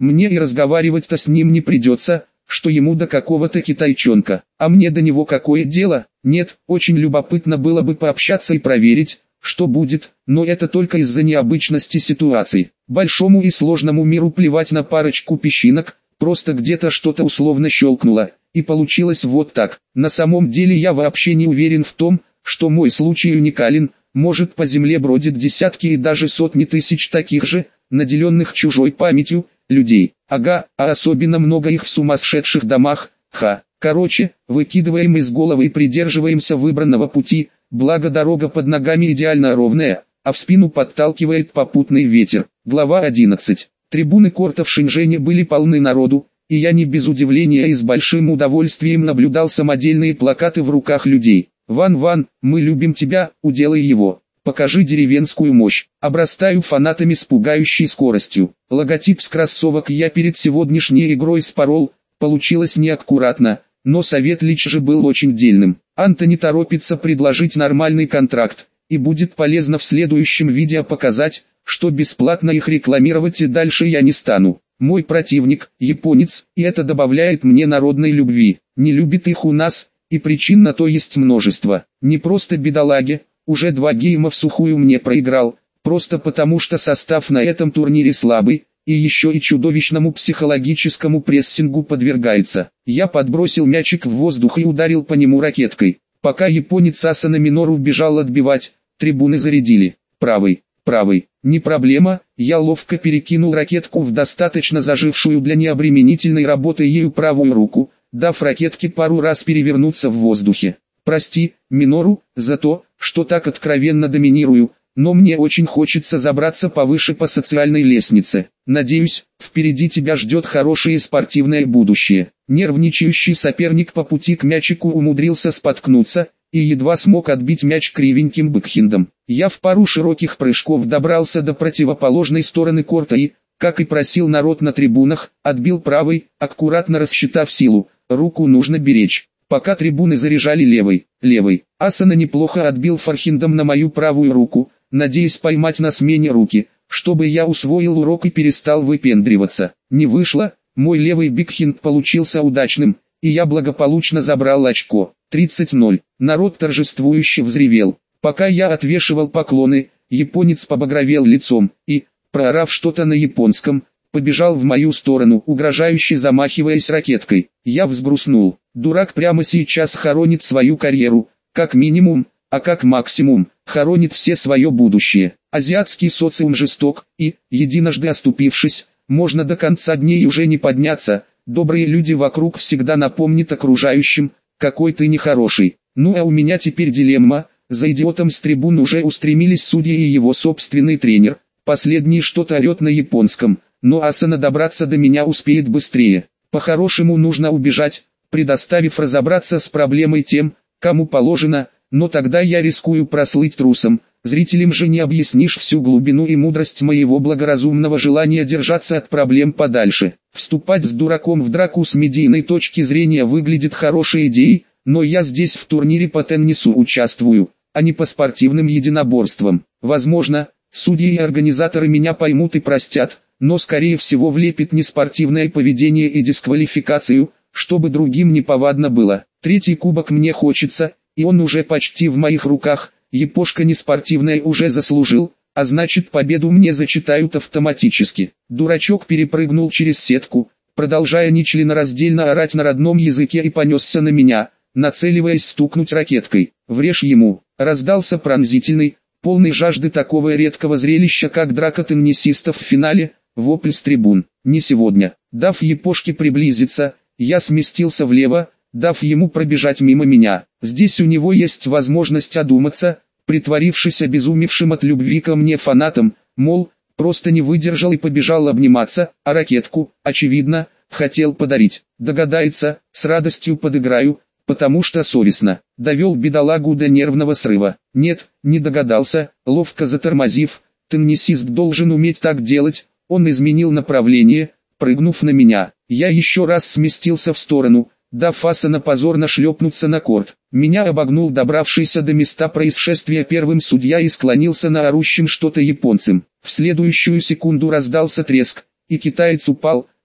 Мне и разговаривать-то с ним не придется, что ему до какого-то китайчонка, а мне до него какое дело? Нет, очень любопытно было бы пообщаться и проверить, что будет, но это только из-за необычности ситуации. Большому и сложному миру плевать на парочку песчинок, просто где-то что-то условно щелкнуло, и получилось вот так. На самом деле я вообще не уверен в том, что мой случай уникален, может по земле бродят десятки и даже сотни тысяч таких же, наделенных чужой памятью, людей. Ага, а особенно много их в сумасшедших домах, ха. Короче, выкидываем из головы и придерживаемся выбранного пути, благо дорога под ногами идеально ровная, а в спину подталкивает попутный ветер. Глава одиннадцать. Трибуны корта в Шэньчжэне были полны народу, и я не без удивления и с большим удовольствием наблюдал самодельные плакаты в руках людей. «Ван Ван, мы любим тебя, уделай его. Покажи деревенскую мощь». Обрастаю фанатами с пугающей скоростью. Логотип с кроссовок я перед сегодняшней игрой спорол, получилось неаккуратно, но совет Лич же был очень дельным. Антони торопится предложить нормальный контракт, и будет полезно в следующем видео показать, что бесплатно их рекламировать и дальше я не стану. Мой противник – японец, и это добавляет мне народной любви. Не любит их у нас, и причин на то есть множество. Не просто бедолаги, уже два гейма в сухую мне проиграл, просто потому что состав на этом турнире слабый, и еще и чудовищному психологическому прессингу подвергается. Я подбросил мячик в воздух и ударил по нему ракеткой. Пока японец Асано Минору бежал отбивать, трибуны зарядили. Правый, правый, не проблема, я ловко перекинул ракетку в достаточно зажившую для необременительной работы ею правую руку, дав ракетке пару раз перевернуться в воздухе. Прости, Минору, за то, что так откровенно доминирую, но мне очень хочется забраться повыше по социальной лестнице. Надеюсь, впереди тебя ждет хорошее спортивное будущее. Нервничающий соперник по пути к мячику умудрился споткнуться, и едва смог отбить мяч кривеньким бэкхендом. Я в пару широких прыжков добрался до противоположной стороны корта и, как и просил народ на трибунах, отбил правой, аккуратно рассчитав силу, руку нужно беречь. Пока трибуны заряжали левой, левой, Асано неплохо отбил форхендом на мою правую руку, надеясь поймать на смене руки, чтобы я усвоил урок и перестал выпендриваться. Не вышло, мой левый бигхенд получился удачным, и я благополучно забрал очко. тридцать ноль. Народ торжествующе взревел. Пока я отвешивал поклоны, японец побагровел лицом, и, проорав что-то на японском, побежал в мою сторону, угрожающе замахиваясь ракеткой. Я взгрустнул. Дурак прямо сейчас хоронит свою карьеру, как минимум, а как максимум, хоронит все свое будущее. Азиатский социум жесток, и, единожды оступившись, можно до конца дней уже не подняться. Добрые люди вокруг всегда напомнят окружающим, какой ты нехороший. Ну а у меня теперь дилемма, за идиотом с трибун уже устремились судьи и его собственный тренер. Последний что-то орет на японском, но Асано добраться до меня успеет быстрее. По-хорошему нужно убежать, предоставив разобраться с проблемой тем, кому положено, но тогда я рискую прослыть трусом. Зрителям же не объяснишь всю глубину и мудрость моего благоразумного желания держаться от проблем подальше. Вступать с дураком в драку с медийной точки зрения выглядит хорошей идеей, но я здесь в турнире по теннису участвую, а не по спортивным единоборствам. Возможно, судьи и организаторы меня поймут и простят, но скорее всего влепит неспортивное поведение и дисквалификацию, чтобы другим неповадно было. Третий кубок мне хочется, и он уже почти в моих руках. Япошка неспортивная уже заслужил, а значит победу мне зачитают автоматически. Дурачок перепрыгнул через сетку, продолжая нечленораздельно орать на родном языке, и понесся на меня, нацеливаясь стукнуть ракеткой. «Врежь ему!» Раздался пронзительный, полный жажды такого редкого зрелища, как драка теннисистов в финале, вопль с трибун. «Не сегодня!» Дав япошке приблизиться, я сместился влево, дав ему пробежать мимо меня. Здесь у него есть возможность одуматься, притворившись обезумевшим от любви ко мне фанатом, мол, просто не выдержал и побежал обниматься, а ракетку, очевидно, хотел подарить. Догадается, с радостью подыграю, потому что совестно. Довел бедолагу до нервного срыва. Нет, не догадался, ловко затормозив, теннисист должен уметь так делать, он изменил направление, прыгнув на меня. Я еще раз сместился в сторону, дав Асано позорно шлепнуться на корт. Меня обогнул добравшийся до места происшествия первым судья и склонился на орущим что-то японцем. В следующую секунду раздался треск, и китаец упал,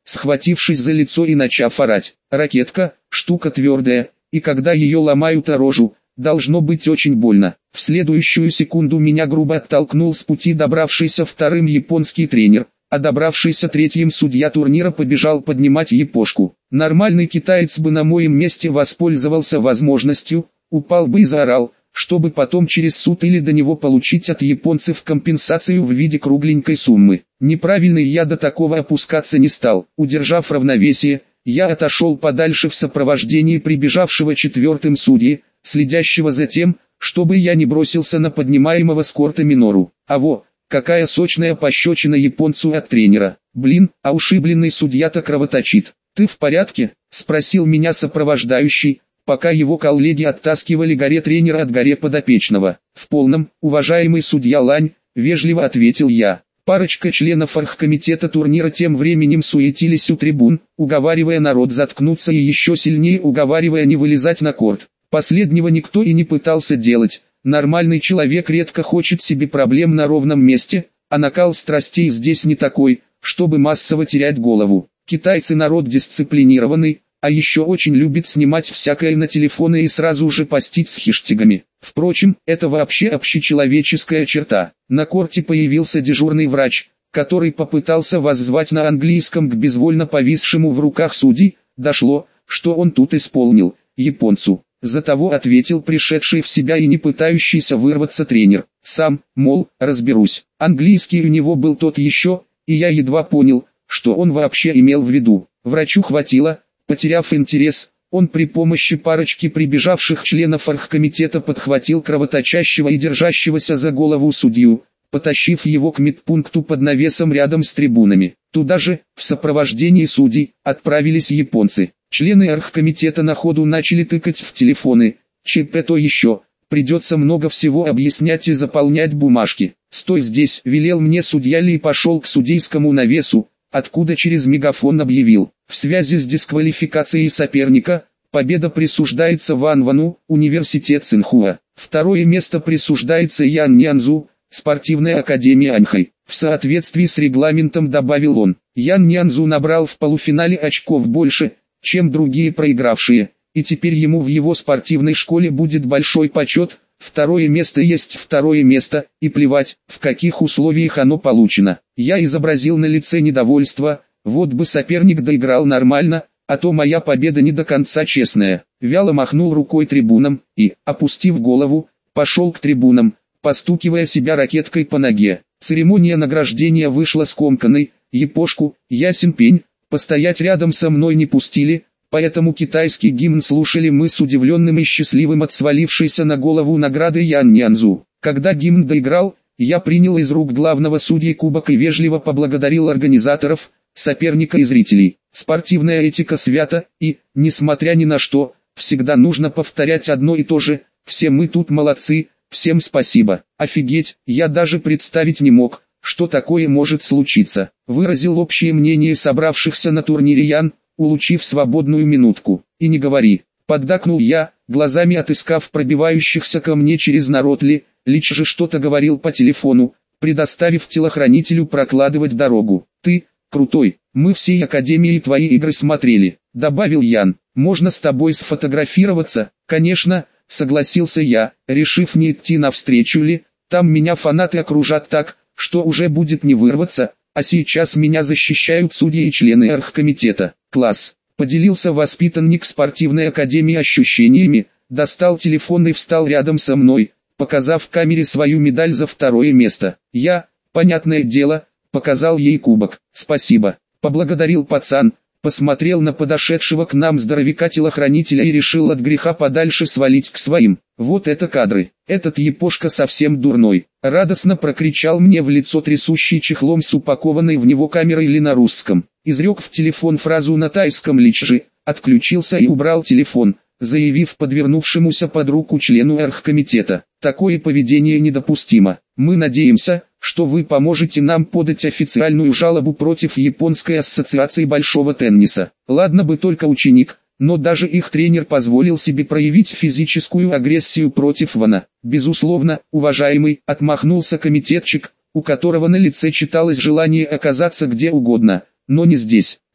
схватившись за лицо и начав орать. Ракетка – штука твердая, и когда ее ломают о рожу, должно быть очень больно. В следующую секунду меня грубо оттолкнул с пути добравшийся вторым японский тренер, а добравшийся третьим судья турнира побежал поднимать япошку. Нормальный китаец бы на моем месте воспользовался возможностью, упал бы и заорал, чтобы потом через суд или до него получить от японцев компенсацию в виде кругленькой суммы. Неправильный я до такого опускаться не стал. Удержав равновесие, я отошел подальше в сопровождении прибежавшего четвертым судьи, следящего за тем, чтобы я не бросился на поднимаемого с корта Минору. А во, какая сочная пощечина японцу от тренера. Блин, а ушибленный судья-то кровоточит. «Ты в порядке?» – спросил меня сопровождающий, пока его коллеги оттаскивали горе тренера от горе подопечного. «В полном, уважаемый судья Лань», – вежливо ответил я. Парочка членов оргкомитета турнира тем временем суетились у трибун, уговаривая народ заткнуться и еще сильнее уговаривая не вылезать на корт. Последнего никто и не пытался делать. Нормальный человек редко хочет себе проблем на ровном месте, а накал страстей здесь не такой, чтобы массово терять голову. Китайцы народ дисциплинированный, а еще очень любит снимать всякое на телефоны и сразу же постить с хештегами. Впрочем, это вообще общечеловеческая черта. На корте появился дежурный врач, который попытался воззвать на английском к безвольно повисшему в руках судьи. Дошло, что он тут исполнил, японцу. За того ответил пришедший в себя и не пытающийся вырваться тренер. Сам, мол, разберусь. Английский у него был тот еще, и я едва понял, что он вообще имел в виду. Врачу хватило. Потеряв интерес, он при помощи парочки прибежавших членов оргкомитета подхватил кровоточащего и держащегося за голову судью, потащив его к медпункту под навесом рядом с трибунами. Туда же, в сопровождении судей, отправились японцы. Члены оргкомитета на ходу начали тыкать в телефоны. ЧП то еще, придется много всего объяснять и заполнять бумажки. «Стой здесь», — велел мне судья Ли и пошел к судейскому навесу, откуда через мегафон объявил: в связи с дисквалификацией соперника, победа присуждается Ван Вану, университет Цинхуа. Второе место присуждается Ян Нянзу, спортивная академия Аньхай. В соответствии с регламентом, добавил он, Ян Нянзу набрал в полуфинале очков больше, чем другие проигравшие, и теперь ему в его спортивной школе будет большой почет. Второе место есть второе место, и плевать, в каких условиях оно получено. Я изобразил на лице недовольство. Вот бы соперник доиграл нормально, а то моя победа не до конца честная. Вяло махнул рукой трибунам и, опустив голову, пошел к трибунам, постукивая себя ракеткой по ноге. Церемония награждения вышла скомканной. Япошку, ясен пень, постоять рядом со мной не пустили, поэтому китайский гимн слушали мы с удивленным и счастливым от свалившейся на голову награды Ян Нянзу. Когда гимн доиграл, я принял из рук главного судьи кубок и вежливо поблагодарил организаторов, соперника и зрителей. Спортивная этика свята, и, несмотря ни на что, всегда нужно повторять одно и то же: все мы тут молодцы, всем спасибо. Офигеть, я даже представить не мог, что такое может случиться. Выразил общее мнение собравшихся на турнире Ян, улучив свободную минутку. И не говори, поддакнул я, глазами отыскав пробивающихся ко мне через народ Ли. Лич же что-то говорил по телефону, предоставив телохранителю прокладывать дорогу. Ты, крутой, мы всей академией твои игры смотрели, добавил Ян. Можно с тобой сфотографироваться? Конечно, согласился я, решив не идти навстречу Ли. Там меня фанаты окружат так, что уже будет не вырваться, а сейчас меня защищают судьи и члены оргкомитета. Класс. Поделился воспитанник спортивной академии ощущениями, достал телефон и встал рядом со мной, показав камере свою медаль за второе место. Я, понятное дело, показал ей кубок. Спасибо. Поблагодарил пацан, посмотрел на подошедшего к нам здоровяка-телохранителя и решил от греха подальше свалить к своим. Вот это кадры. Этот япошка совсем дурной. Радостно прокричал мне в лицо трясущий чехлом с упакованной в него камерой Ли на русском. Изрек в телефон фразу на тайском Лич же, отключился и убрал телефон, заявив подвернувшемуся под руку члену оргкомитета: такое поведение недопустимо. Мы надеемся, что вы поможете нам подать официальную жалобу против Японской ассоциации большого тенниса. Ладно бы только ученик, но даже их тренер позволил себе проявить физическую агрессию против Вана. Безусловно, уважаемый, отмахнулся комитетчик, у которого на лице читалось желание оказаться где угодно, но не здесь.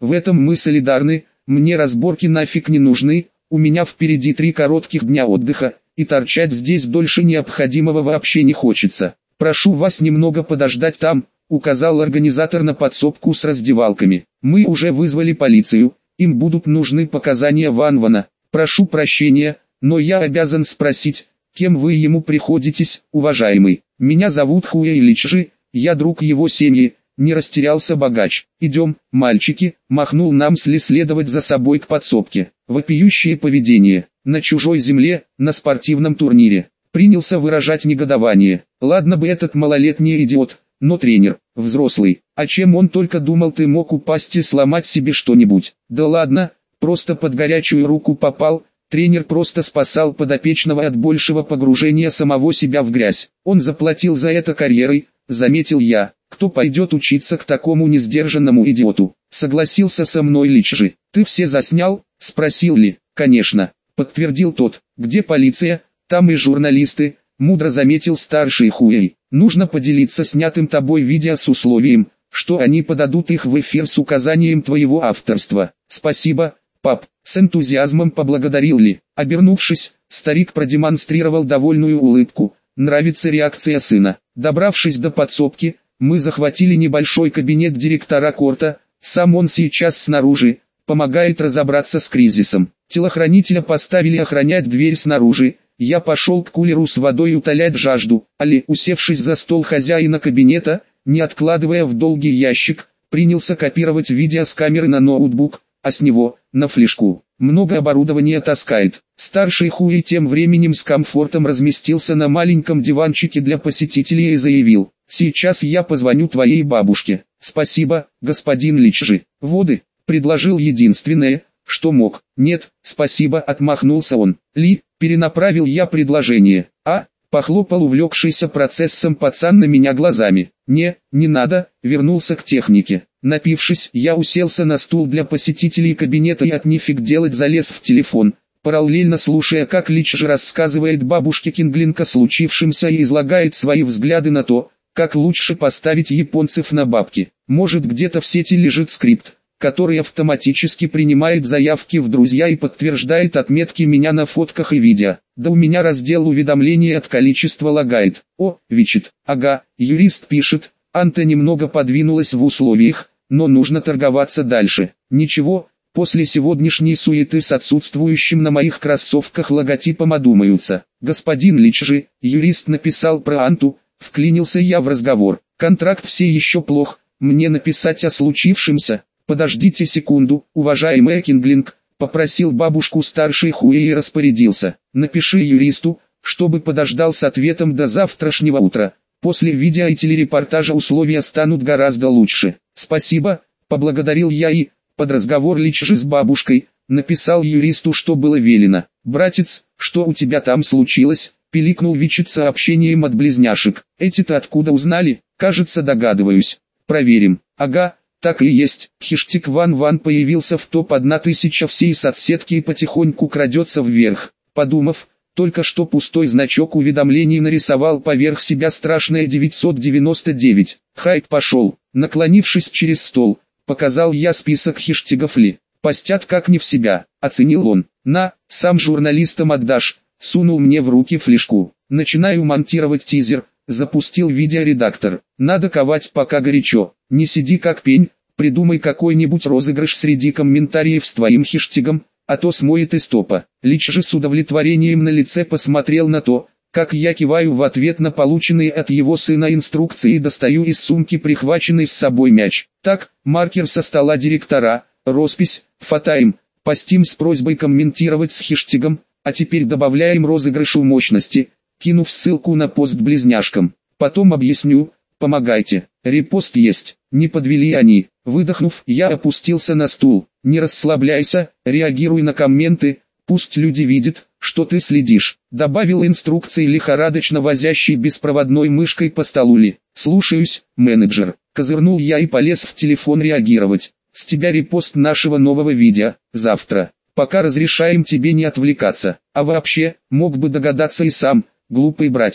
В этом мы солидарны, мне разборки нафиг не нужны, у меня впереди три коротких дня отдыха, и торчать здесь дольше необходимого вообще не хочется. Прошу вас немного подождать там, указал организатор на подсобку с раздевалками. Мы уже вызвали полицию, им будут нужны показания Ван Вана. Прошу прощения, но я обязан спросить, кем вы ему приходитесь, уважаемый. Меня зовут Хуэй Личжи, я друг его семьи, не растерялся богач. Идем, мальчики, махнул нам следовать за собой к подсобке. Вопиющее поведение, на чужой земле, на спортивном турнире. Принялся выражать негодование. Ладно бы этот малолетний идиот, но тренер, взрослый, о чем он только думал, ты мог упасть и сломать себе что-нибудь. Да ладно, просто под горячую руку попал. Тренер просто спасал подопечного от большего погружения самого себя в грязь. Он заплатил за это карьерой, заметил я. Кто пойдет учиться к такому несдержанному идиоту? Согласился со мной Личжи. Ты все заснял? Спросил Ли. Конечно, подтвердил тот. Где полиция? Там и журналисты, мудро заметил старший Хуэй. Нужно поделиться снятым тобой видео с условием, что они подадут их в эфир с указанием твоего авторства. Спасибо, пап, с энтузиазмом поблагодарил Ли. Обернувшись, старик продемонстрировал довольную улыбку. Нравится реакция сына. Добравшись до подсобки, мы захватили небольшой кабинет директора корта, сам он сейчас снаружи, помогает разобраться с кризисом. Телохранителя поставили охранять дверь снаружи, я пошел к кулеру с водой утолять жажду. Али, усевшись за стол хозяина кабинета, не откладывая в долгий ящик, принялся копировать видео с камеры на ноутбук, а с него, на флешку. Много оборудования таскает. Старший Хуэй тем временем с комфортом разместился на маленьком диванчике для посетителей и заявил: «Сейчас я позвоню твоей бабушке». «Спасибо, господин Личжи». «Воды», — предложил единственное, что мог. «Нет, спасибо», — отмахнулся он. «Ли», — перенаправил я предложение. «А», — похлопал увлекшийся процессом пацан на меня глазами. «Не, не надо», — вернулся к технике. Напившись, я уселся на стул для посетителей кабинета и от нифиг делать залез в телефон, параллельно слушая, как Личжи рассказывает бабушке Кинглинг о случившемся и излагает свои взгляды на то, как лучше поставить японцев на бабки. Может, где-то в сети лежит скрипт, который автоматически принимает заявки в друзья и подтверждает отметки меня на фотках и видео. Да у меня раздел уведомлений от количества лагает. О, Вичит. Ага, юрист пишет, Анта немного подвинулась в условиях, но нужно торговаться дальше. Ничего, после сегодняшней суеты с отсутствующим на моих кроссовках логотипом одумаются. Господин Личжи, юрист написал про Анту, вклинился я в разговор. Контракт все еще плох, мне написать о случившемся? Подождите секунду, уважаемая Кинглинг, попросил бабушку старший Хуэй и распорядился. Напиши юристу, чтобы подождал с ответом до завтрашнего утра. После видео и телерепортажа условия станут гораздо лучше. Спасибо, поблагодарил я и, под разговор Личжи с бабушкой, написал юристу, что было велено. Братец, что у тебя там случилось? Пиликнул Вичит сообщением от близняшек. Эти-то откуда узнали? Кажется, догадываюсь. Проверим. Ага, так и есть. Хештег Ван Ван появился в топ тысяча всей соцсетки и потихоньку крадется вверх. Подумав, только что пустой значок уведомлений нарисовал поверх себя страшное девятьсот девяносто девять. Хайп пошел. Наклонившись через стол, показал я список хештегов Ли. Постят как не в себя, оценил он. На, сам журналистам отдашь. Сунул мне в руки флешку. Начинаю монтировать тизер. Запустил видеоредактор. Надо ковать пока горячо. Не сиди как пень, придумай какой-нибудь розыгрыш среди комментариев с твоим хештегом, а то смоет из топа. Личжи с удовлетворением на лице посмотрел на то, как я киваю в ответ на полученные от его сына инструкции и достаю из сумки прихваченный с собой мяч. Так, маркер со стола директора, роспись, фотаем, постим с просьбой комментировать с хештегом, а теперь добавляем розыгрышу мощности, кинув ссылку на пост близняшкам. Потом объясню, помогайте. Репост есть, не подвели они. Выдохнув, я опустился на стул. Не расслабляйся, реагируй на комменты, пусть люди видят, что ты следишь. Добавил инструкции лихорадочно возящий беспроводной мышкой по столу Ли. Слушаюсь, менеджер. Козырнул я и полез в телефон реагировать. С тебя репост нашего нового видео, завтра. Пока разрешаем тебе не отвлекаться. А вообще, мог бы догадаться и сам, глупый братец.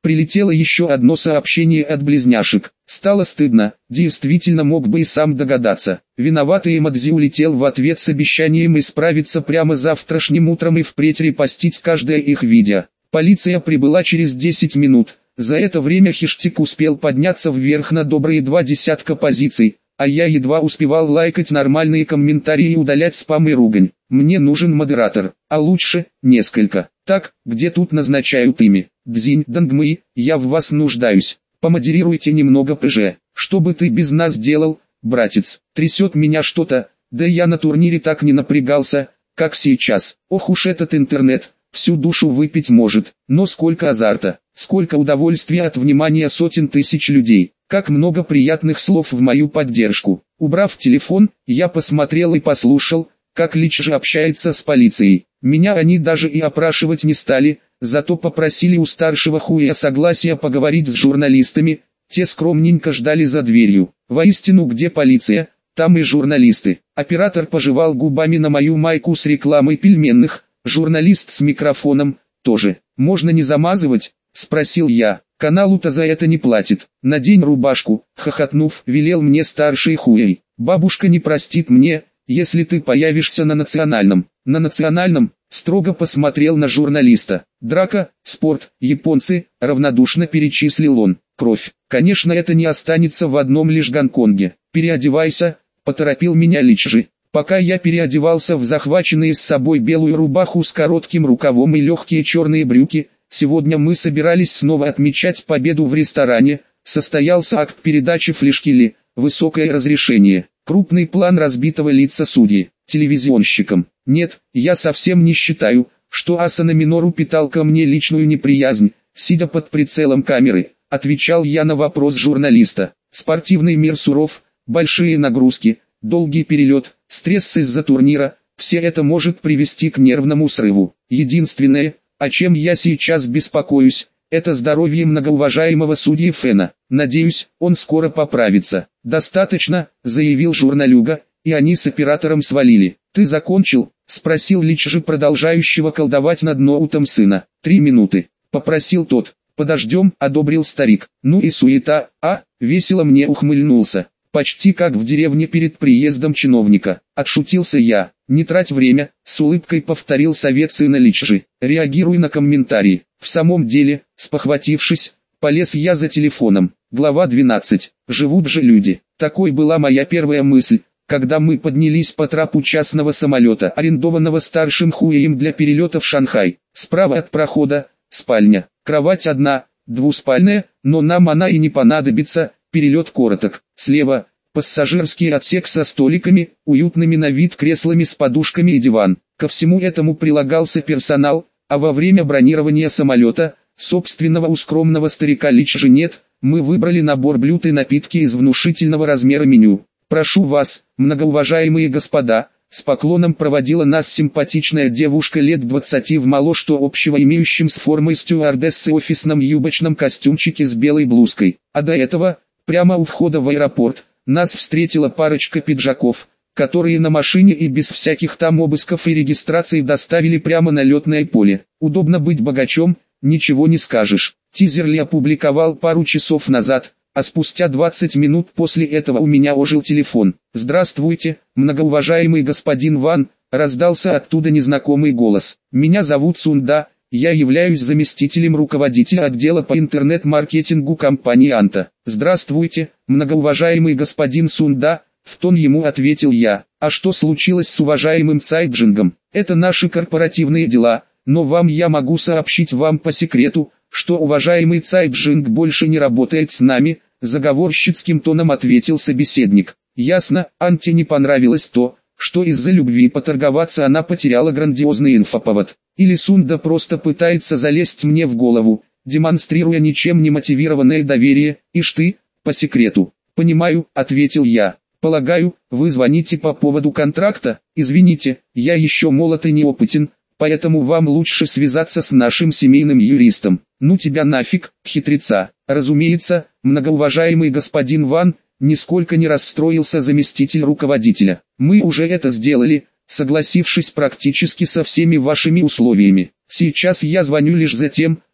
Прилетело еще одно сообщение от близняшек. Стало стыдно, действительно мог бы и сам догадаться. Виноватый Эмодзи улетел в ответ с обещанием исправиться прямо завтрашним утром и впредь репостить каждое их видео. Полиция прибыла через десять минут. За это время хештег успел подняться вверх на добрые два десятка позиций, а я едва успевал лайкать нормальные комментарии и удалять спам и ругань. Мне нужен модератор, а лучше несколько. Так, где тут назначают ими? Дзинь Дангмы, я в вас нуждаюсь. Помодерируйте немного ПЖ. Что бы ты без нас делал, братец? Трясет меня что-то, да я на турнире так не напрягался, как сейчас. Ох уж этот интернет, всю душу выпить может. Но сколько азарта, сколько удовольствия от внимания сотен тысяч людей. Как много приятных слов в мою поддержку. Убрав телефон, я посмотрел и послушал, как Лич же общается с полицией. Меня они даже и опрашивать не стали, зато попросили у старшего хуя согласия поговорить с журналистами, те скромненько ждали за дверью. Воистину, где полиция, там и журналисты. Оператор пожевал губами на мою майку с рекламой пельменных, журналист с микрофоном, тоже. «Можно не замазывать?» – спросил я. «Каналу-то за это не платит. Надень рубашку», – хохотнув, велел мне старший хуй. «Бабушка не простит мне, если ты появишься на национальном». «На национальном?» – строго посмотрел на журналиста. «Драка, спорт, японцы», – равнодушно перечислил он. «Кровь. Конечно, это не останется в одном лишь Гонконге. Переодевайся», – поторопил меня Личжи. Пока я переодевался в захваченные с собой белую рубаху с коротким рукавом и легкие черные брюки, сегодня мы собирались снова отмечать победу в ресторане, состоялся акт передачи флешкили, высокое разрешение, крупный план разбитого лица судьи, телевизионщикам. Нет, я совсем не считаю, что Асано Минору питал ко мне личную неприязнь, сидя под прицелом камеры, отвечал я на вопрос журналиста. Спортивный мир суров, большие нагрузки, долгий перелет, стресс из-за турнира, все это может привести к нервному срыву. Единственное, о чем я сейчас беспокоюсь, это здоровье многоуважаемого судьи Фэна. Надеюсь, он скоро поправится. «Достаточно», — заявил журналюга, и они с оператором свалили. «Ты закончил?» — спросил Личжи продолжающего колдовать над ноутом сына. «Три минуты», — попросил тот. «Подождем», — одобрил старик. «Ну и суета, а?» — весело мне ухмыльнулся. «Почти как в деревне перед приездом чиновника», — отшутился я. «Не трать время», — с улыбкой повторил совет сына Личжи. «Реагируй на комментарии». В самом деле, спохватившись, полез я за телефоном. Глава двенадцать. Живут же люди. Такой была моя первая мысль, когда мы поднялись по трапу частного самолета, арендованного старшим хуеем для перелета в Шанхай. Справа от прохода — спальня. Кровать одна, двуспальная, но нам она и не понадобится, перелет короток. Слева — пассажирский отсек со столиками, уютными на вид креслами с подушками и диван. Ко всему этому прилагался персонал, а во время бронирования самолета, собственного у скромного старика Личжи нет, мы выбрали набор блюд и напитки из внушительного размера меню. «Прошу вас, многоуважаемые господа», с поклоном проводила нас симпатичная девушка лет двадцати в мало что общего имеющим с формой стюардессы офисном юбочном костюмчике с белой блузкой. А до этого, прямо у входа в аэропорт, нас встретила парочка пиджаков, которые на машине и без всяких там обысков и регистрации доставили прямо на летное поле. Удобно быть богачом, ничего не скажешь. Тизер Ли опубликовал пару часов назад, а спустя двадцать минут после этого у меня ожил телефон. «Здравствуйте, многоуважаемый господин Ван», раздался оттуда незнакомый голос. «Меня зовут Сунда, я являюсь заместителем руководителя отдела по интернет-маркетингу компании Анта». «Здравствуйте, многоуважаемый господин Сунда», в тон ему ответил я. «А что случилось с уважаемым Цайджингом? Это наши корпоративные дела, но вам я могу сообщить вам по секрету, что уважаемый Цайджинг больше не работает с нами», заговорщицким тоном ответил собеседник. «Ясно, Анте не понравилось то, что из-за любви поторговаться она потеряла грандиозный инфоповод. Или Сунда просто пытается залезть мне в голову, демонстрируя ничем не мотивированное доверие, ишь ты, по секрету». «Понимаю», ответил я. «Полагаю, вы звоните по поводу контракта? Извините, я еще молод и неопытен, поэтому вам лучше связаться с нашим семейным юристом». «Ну тебя нафиг, хитреца». Разумеется, многоуважаемый господин Ван, нисколько не расстроился заместитель руководителя. «Мы уже это сделали, согласившись практически со всеми вашими условиями. Сейчас я звоню лишь за тем,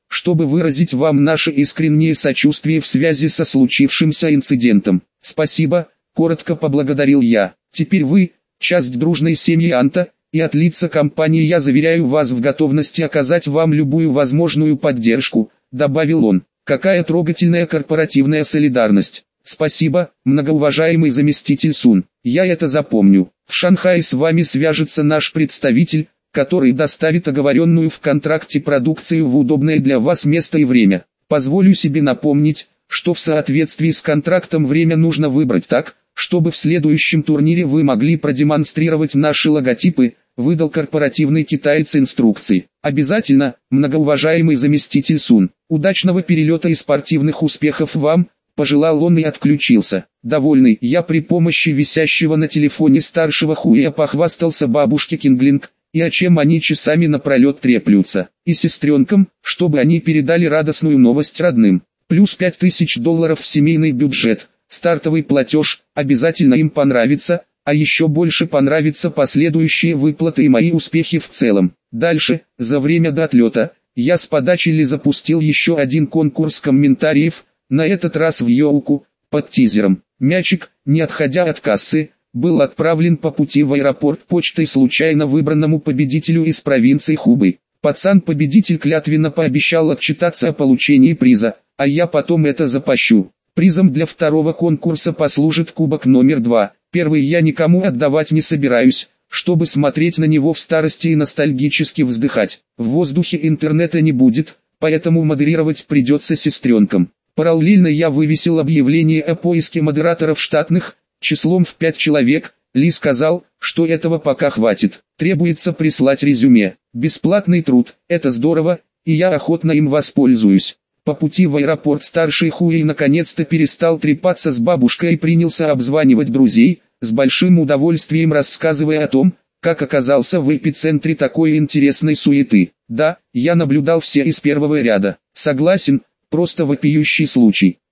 чтобы выразить вам наше искреннее сочувствие в связи со случившимся инцидентом. Спасибо, коротко поблагодарил я. Теперь вы, часть дружной семьи Анта, и от лица компании я заверяю вас в готовности оказать вам любую возможную поддержку, добавил он. Какая трогательная корпоративная солидарность. Спасибо, многоуважаемый заместитель Сун. Я это запомню. В Шанхае с вами свяжется наш представитель, который доставит оговоренную в контракте продукцию в удобное для вас место и время. Позволю себе напомнить, что в соответствии с контрактом время нужно выбрать так, чтобы в следующем турнире вы могли продемонстрировать наши логотипы, выдал корпоративный китаец инструкции. Обязательно, многоуважаемый заместитель Сун. Удачного перелета и спортивных успехов вам, пожелал он и отключился. Довольный, я при помощи висящего на телефоне старшего Хуя похвастался бабушке Кинглинг, и о чем они часами напролет треплются, и сестренкам, чтобы они передали радостную новость родным. Плюс пять тысяч долларов в семейный бюджет, стартовый платеж, обязательно им понравится, а еще больше понравятся последующие выплаты и мои успехи в целом. Дальше, за время до отлета, я с подачи Ли запустил еще один конкурс комментариев, на этот раз в Йоуку, под тизером. Мячик, не отходя от кассы, был отправлен по пути в аэропорт почтой случайно выбранному победителю из провинции Хубэй. Пацан-победитель клятвенно пообещал отчитаться о получении приза, а я потом это запащу. Призом для второго конкурса послужит кубок номер два. Первый я никому отдавать не собираюсь, чтобы смотреть на него в старости и ностальгически вздыхать. В воздухе интернета не будет, поэтому модерировать придется сестренкам. Параллельно я вывесил объявление о поиске модераторов штатных, числом в пять человек. Ли сказал, что этого пока хватит. Требуется прислать резюме. Бесплатный труд, это здорово, и я охотно им воспользуюсь. По пути в аэропорт старший Хуэй наконец-то перестал трепаться с бабушкой и принялся обзванивать друзей, с большим удовольствием рассказывая о том, как оказался в эпицентре такой интересной суеты. Да, я наблюдал все из первого ряда. Согласен, просто вопиющий случай.